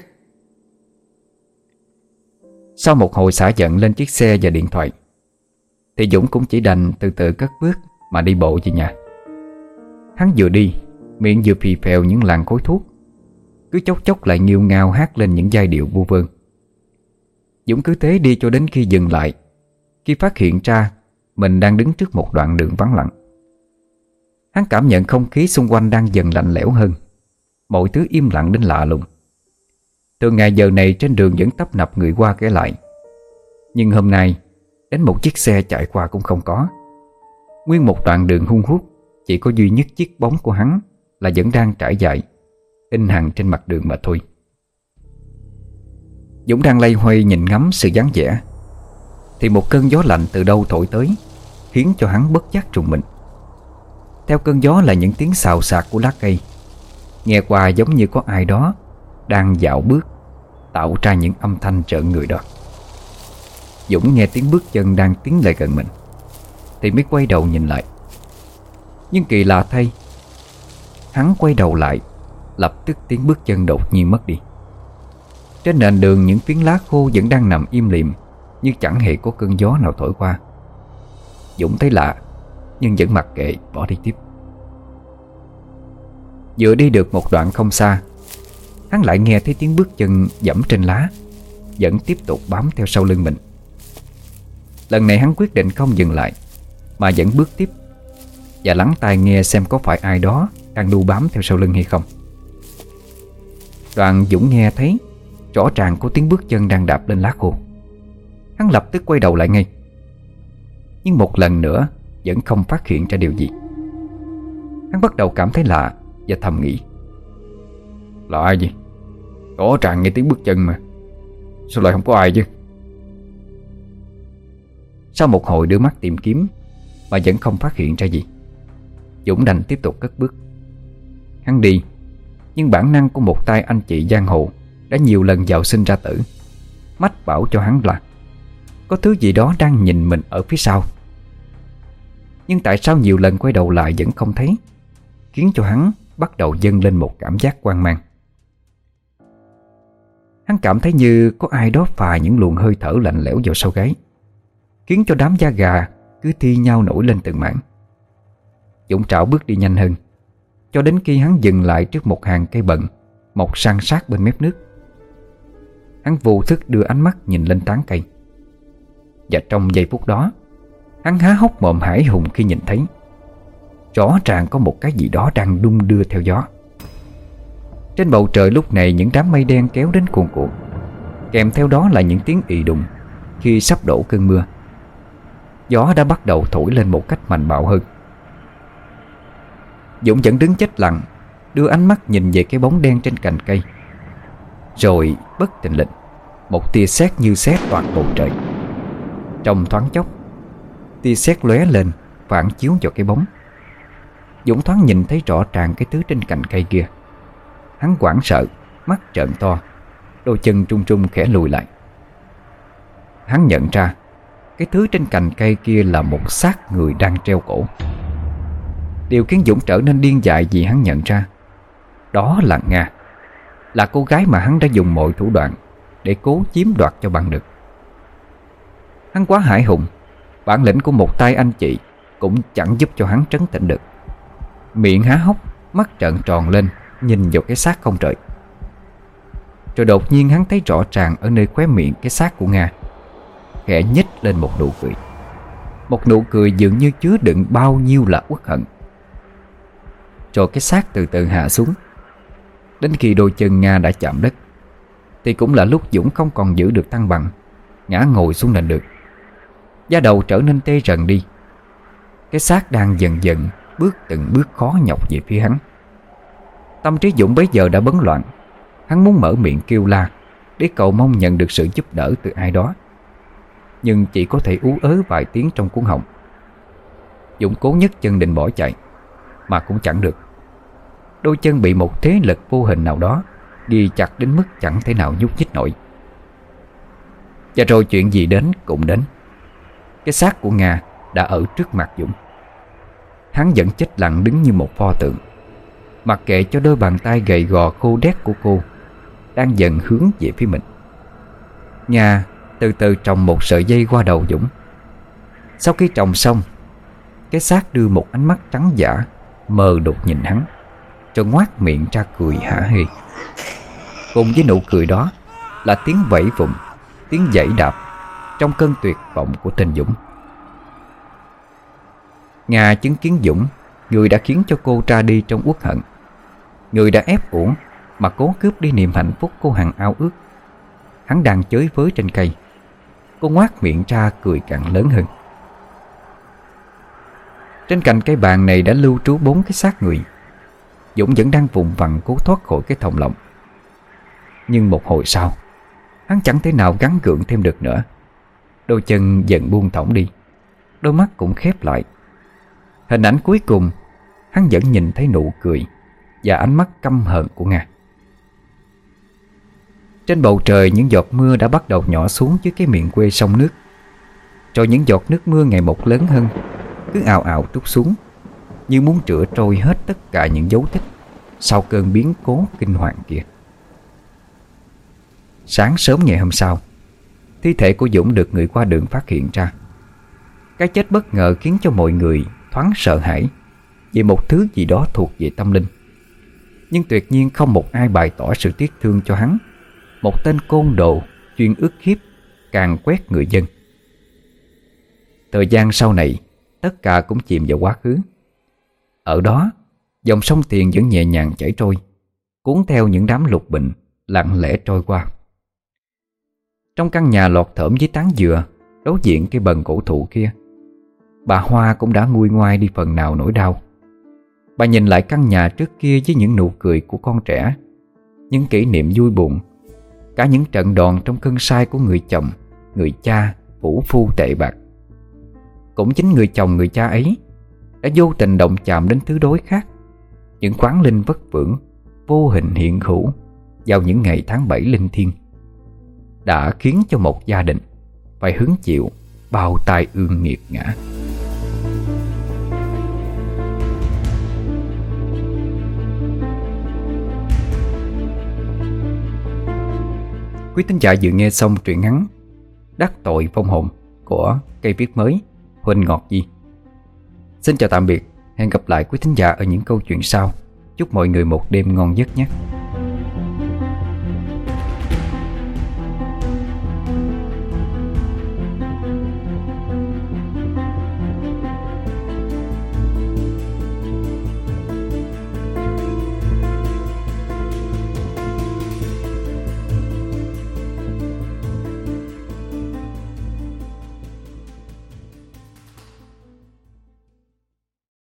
Sau một hồi xả giận lên chiếc xe và điện thoại, thì Dũng cũng chỉ đành từ từ cất bước mà đi bộ về nhà. Hắn vừa đi, miệng vừa phì phèo những làn khói thuốc, cứ chốc chốc lại nghêu ngao hát lên những giai điệu vu vơ. Dũng cứ thế đi cho đến khi dừng lại, khi phát hiện ra mình đang đứng trước một đoạn đường vắng lặng. Hắn cảm nhận không khí xung quanh đang dần lạnh lẽo hơn, mọi thứ im lặng đến lạ lùng. Thường ngày giờ này trên đường vẫn tấp nập người qua kẻ lại, nhưng hôm nay đến một chiếc xe chạy qua cũng không có. Nguyên một đoạn đường hun hút, chỉ có duy nhất chiếc bóng của hắn là vẫn đang trải dài, in hằn trên mặt đường mà thôi. Dũng đang loay hoay nhìn ngắm sự vắng vẻ, thì một cơn gió lạnh từ đâu thổi tới, khiến cho hắn bất giác trùng mình. Theo cơn gió là những tiếng xào xạc của lá cây, nghe qua giống như có ai đó đang dạo bước, tạo ra những âm thanh rợn người đó. Dũng nghe tiếng bước chân đang tiến lại gần mình, thì mới quay đầu nhìn lại. Nhưng kỳ lạ thay, hắn quay đầu lại, lập tức tiếng bước chân đột nhiên mất đi. Trên nền đường những phiến lá khô vẫn đang nằm im lìm, như chẳng hề có cơn gió nào thổi qua. Dũng thấy lạ, nhưng vẫn mặc kệ bỏ đi tiếp. Vừa đi được một đoạn không xa, hắn lại nghe thấy tiếng bước chân giẫm trên lá, vẫn tiếp tục bám theo sau lưng mình. Lần này hắn quyết định không dừng lại, mà vẫn bước tiếp, và lắng tai nghe xem có phải ai đó đang đu bám theo sau lưng hay không. Đoạn Dũng nghe thấy rõ ràng có tiếng bước chân đang đạp lên lá khô. Hắn lập tức quay đầu lại ngay, nhưng một lần nữa vẫn không phát hiện ra điều gì. Hắn bắt đầu cảm thấy lạ và thầm nghĩ: là ai vậy? Rõ ràng nghe tiếng bước chân mà, sao lại không có ai chứ? Sau một hồi đưa mắt tìm kiếm mà vẫn không phát hiện ra gì, Dũng đành tiếp tục cất bước. Hắn đi, nhưng bản năng của một tay anh chị giang hồ đã nhiều lần vào sinh ra tử mách bảo cho hắn là có thứ gì đó đang nhìn mình ở phía sau. Nhưng tại sao nhiều lần quay đầu lại vẫn không thấy, khiến cho hắn bắt đầu dâng lên một cảm giác hoang mang. Hắn cảm thấy như có ai đó phà những luồng hơi thở lạnh lẽo vào sau gáy, khiến cho đám da gà cứ thi nhau nổi lên từng mảng. Dũng trảo bước đi nhanh hơn, cho đến khi hắn dừng lại trước một hàng cây bận mọc san sát bên mép nước. Hắn vô thức đưa ánh mắt nhìn lên tán cây, và trong giây phút đó, hắn há hốc mồm hãi hùng khi nhìn thấy rõ ràng có một cái gì đó đang đung đưa theo gió. Trên bầu trời lúc này những đám mây đen kéo đến cuồn cuộn, kèm theo đó là những tiếng ì đùng khi sắp đổ cơn mưa. Gió đã bắt đầu thổi lên một cách mạnh bạo hơn. Dũng vẫn đứng chết lặng, đưa ánh mắt nhìn về cái bóng đen trên cành cây. Rồi bất thình lình, một tia sét như sét toạc bầu trời. Trong thoáng chốc, tia sét lóe lên phản chiếu vào cái bóng. Dũng thoáng nhìn thấy rõ ràng cái thứ trên cành cây kia. Hắn hoảng sợ, mắt trợn to, đôi chân trung trung khẽ lùi lại. Hắn nhận ra cái thứ trên cành cây kia là một xác người đang treo cổ. Điều khiến Dũng trở nên điên dại vì hắn nhận ra đó là Nga, là cô gái mà hắn đã dùng mọi thủ đoạn để cố chiếm đoạt cho bằng được. Hắn quá hãi hùng, bản lĩnh của một tay anh chị cũng chẳng giúp cho hắn trấn tĩnh được. Miệng há hốc, mắt trợn tròn lên nhìn vào cái xác không rời. Rồi đột nhiên hắn thấy rõ ràng ở nơi khóe miệng cái xác của Nga khẽ nhếch lên một nụ cười. một nụ cười dường như chứa đựng bao nhiêu là uất hận. Rồi cái xác từ từ hạ xuống. Đến khi đôi chân Nga đã chạm đất thì cũng là lúc Dũng không còn giữ được thăng bằng, ngã ngồi xuống nền được. Da đầu trở nên tê rần đi. Cái xác đang dần dần bước từng bước khó nhọc về phía hắn. Tâm trí Dũng bấy giờ đã bấn loạn. Hắn muốn mở miệng kêu la để cầu mong nhận được sự giúp đỡ từ ai đó, nhưng chỉ có thể ú ớ vài tiếng trong cuống họng. Dũng cố nhấc chân định bỏ chạy, mà cũng chẳng được. Đôi chân bị một thế lực vô hình nào đó ghi chặt đến mức chẳng thể nào nhúc nhích nổi. Và rồi chuyện gì đến cũng đến. Cái xác của Nga đã ở trước mặt Dũng. Hắn vẫn chết lặng đứng như một pho tượng, mặc kệ cho đôi bàn tay gầy gò khô đét của cô đang dần hướng về phía mình. Nga từ từ trồng một sợi dây qua đầu Dũng. Sau khi trồng xong, cái xác đưa một ánh mắt trắng dã mờ đục nhìn hắn, rồi ngoác miệng ra cười hả hê. Cùng với nụ cười đó là tiếng vẫy vùng, tiếng giãy đạp trong cơn tuyệt vọng của tên Dũng. Nga chứng kiến Dũng, người đã khiến cho cô ra đi trong uất hận, người đã ép uổng mà cố cướp đi niềm hạnh phúc cô hằng ao ước. Hắn đang chới với trên cây. Cô ngoác miệng ra cười càng lớn hơn. Trên cành cây bàn này đã lưu trú 4 cái xác người. Dũng vẫn đang vùng vằng cố thoát khỏi cái thòng lọng. Nhưng một hồi sau, hắn chẳng thể nào gắng gượng thêm được nữa. Đôi chân dần buông thõng đi, đôi mắt cũng khép lại. Hình ảnh cuối cùng, hắn vẫn nhìn thấy nụ cười và ánh mắt căm hờn của Nga. Trên bầu trời, những giọt mưa đã bắt đầu nhỏ xuống dưới cái miệng quê sông nước. Rồi những giọt nước mưa ngày một lớn hơn, cứ ào ào trút xuống, như muốn rửa trôi hết tất cả những dấu tích sau cơn biến cố kinh hoàng kia. Sáng sớm ngày hôm sau, thi thể của Dũng được người qua đường phát hiện ra. Cái chết bất ngờ khiến cho mọi người thoáng sợ hãi về một thứ gì đó thuộc về tâm linh. Nhưng tuyệt nhiên không một ai bày tỏ sự tiếc thương cho hắn, một tên côn đồ chuyên ức hiếp, càn quét người dân. Thời gian sau này, tất cả cũng chìm vào quá khứ. Ở đó, dòng sông Tiền vẫn nhẹ nhàng chảy trôi, cuốn theo những đám lục bình lặng lẽ trôi qua. Trong căn nhà lọt thởm với tán dừa đối diện cây bần cổ thụ kia, bà Hoa cũng đã nguôi ngoai đi phần nào nỗi đau. Bà nhìn lại căn nhà trước kia với những nụ cười của con trẻ, những kỷ niệm vui buồn, cả những trận đòn trong cơn say của người chồng, người cha vũ phu tệ bạc. Cũng chính người chồng người cha ấy đã vô tình động chạm đến thứ đối khác, những khoáng linh vất vưởng vô hình hiện hữu vào những ngày tháng 7 linh thiêng, đã khiến cho một gia đình phải hứng chịu bao tai ương nghiệt ngã. Quý thính giả vừa nghe xong truyện ngắn Đắc tội vong hồn của cây viết mới Huỳnh Ngọt Di. Xin chào tạm biệt, hẹn gặp lại quý thính giả ở những câu chuyện sau. Chúc mọi người một đêm ngon giấc nhé.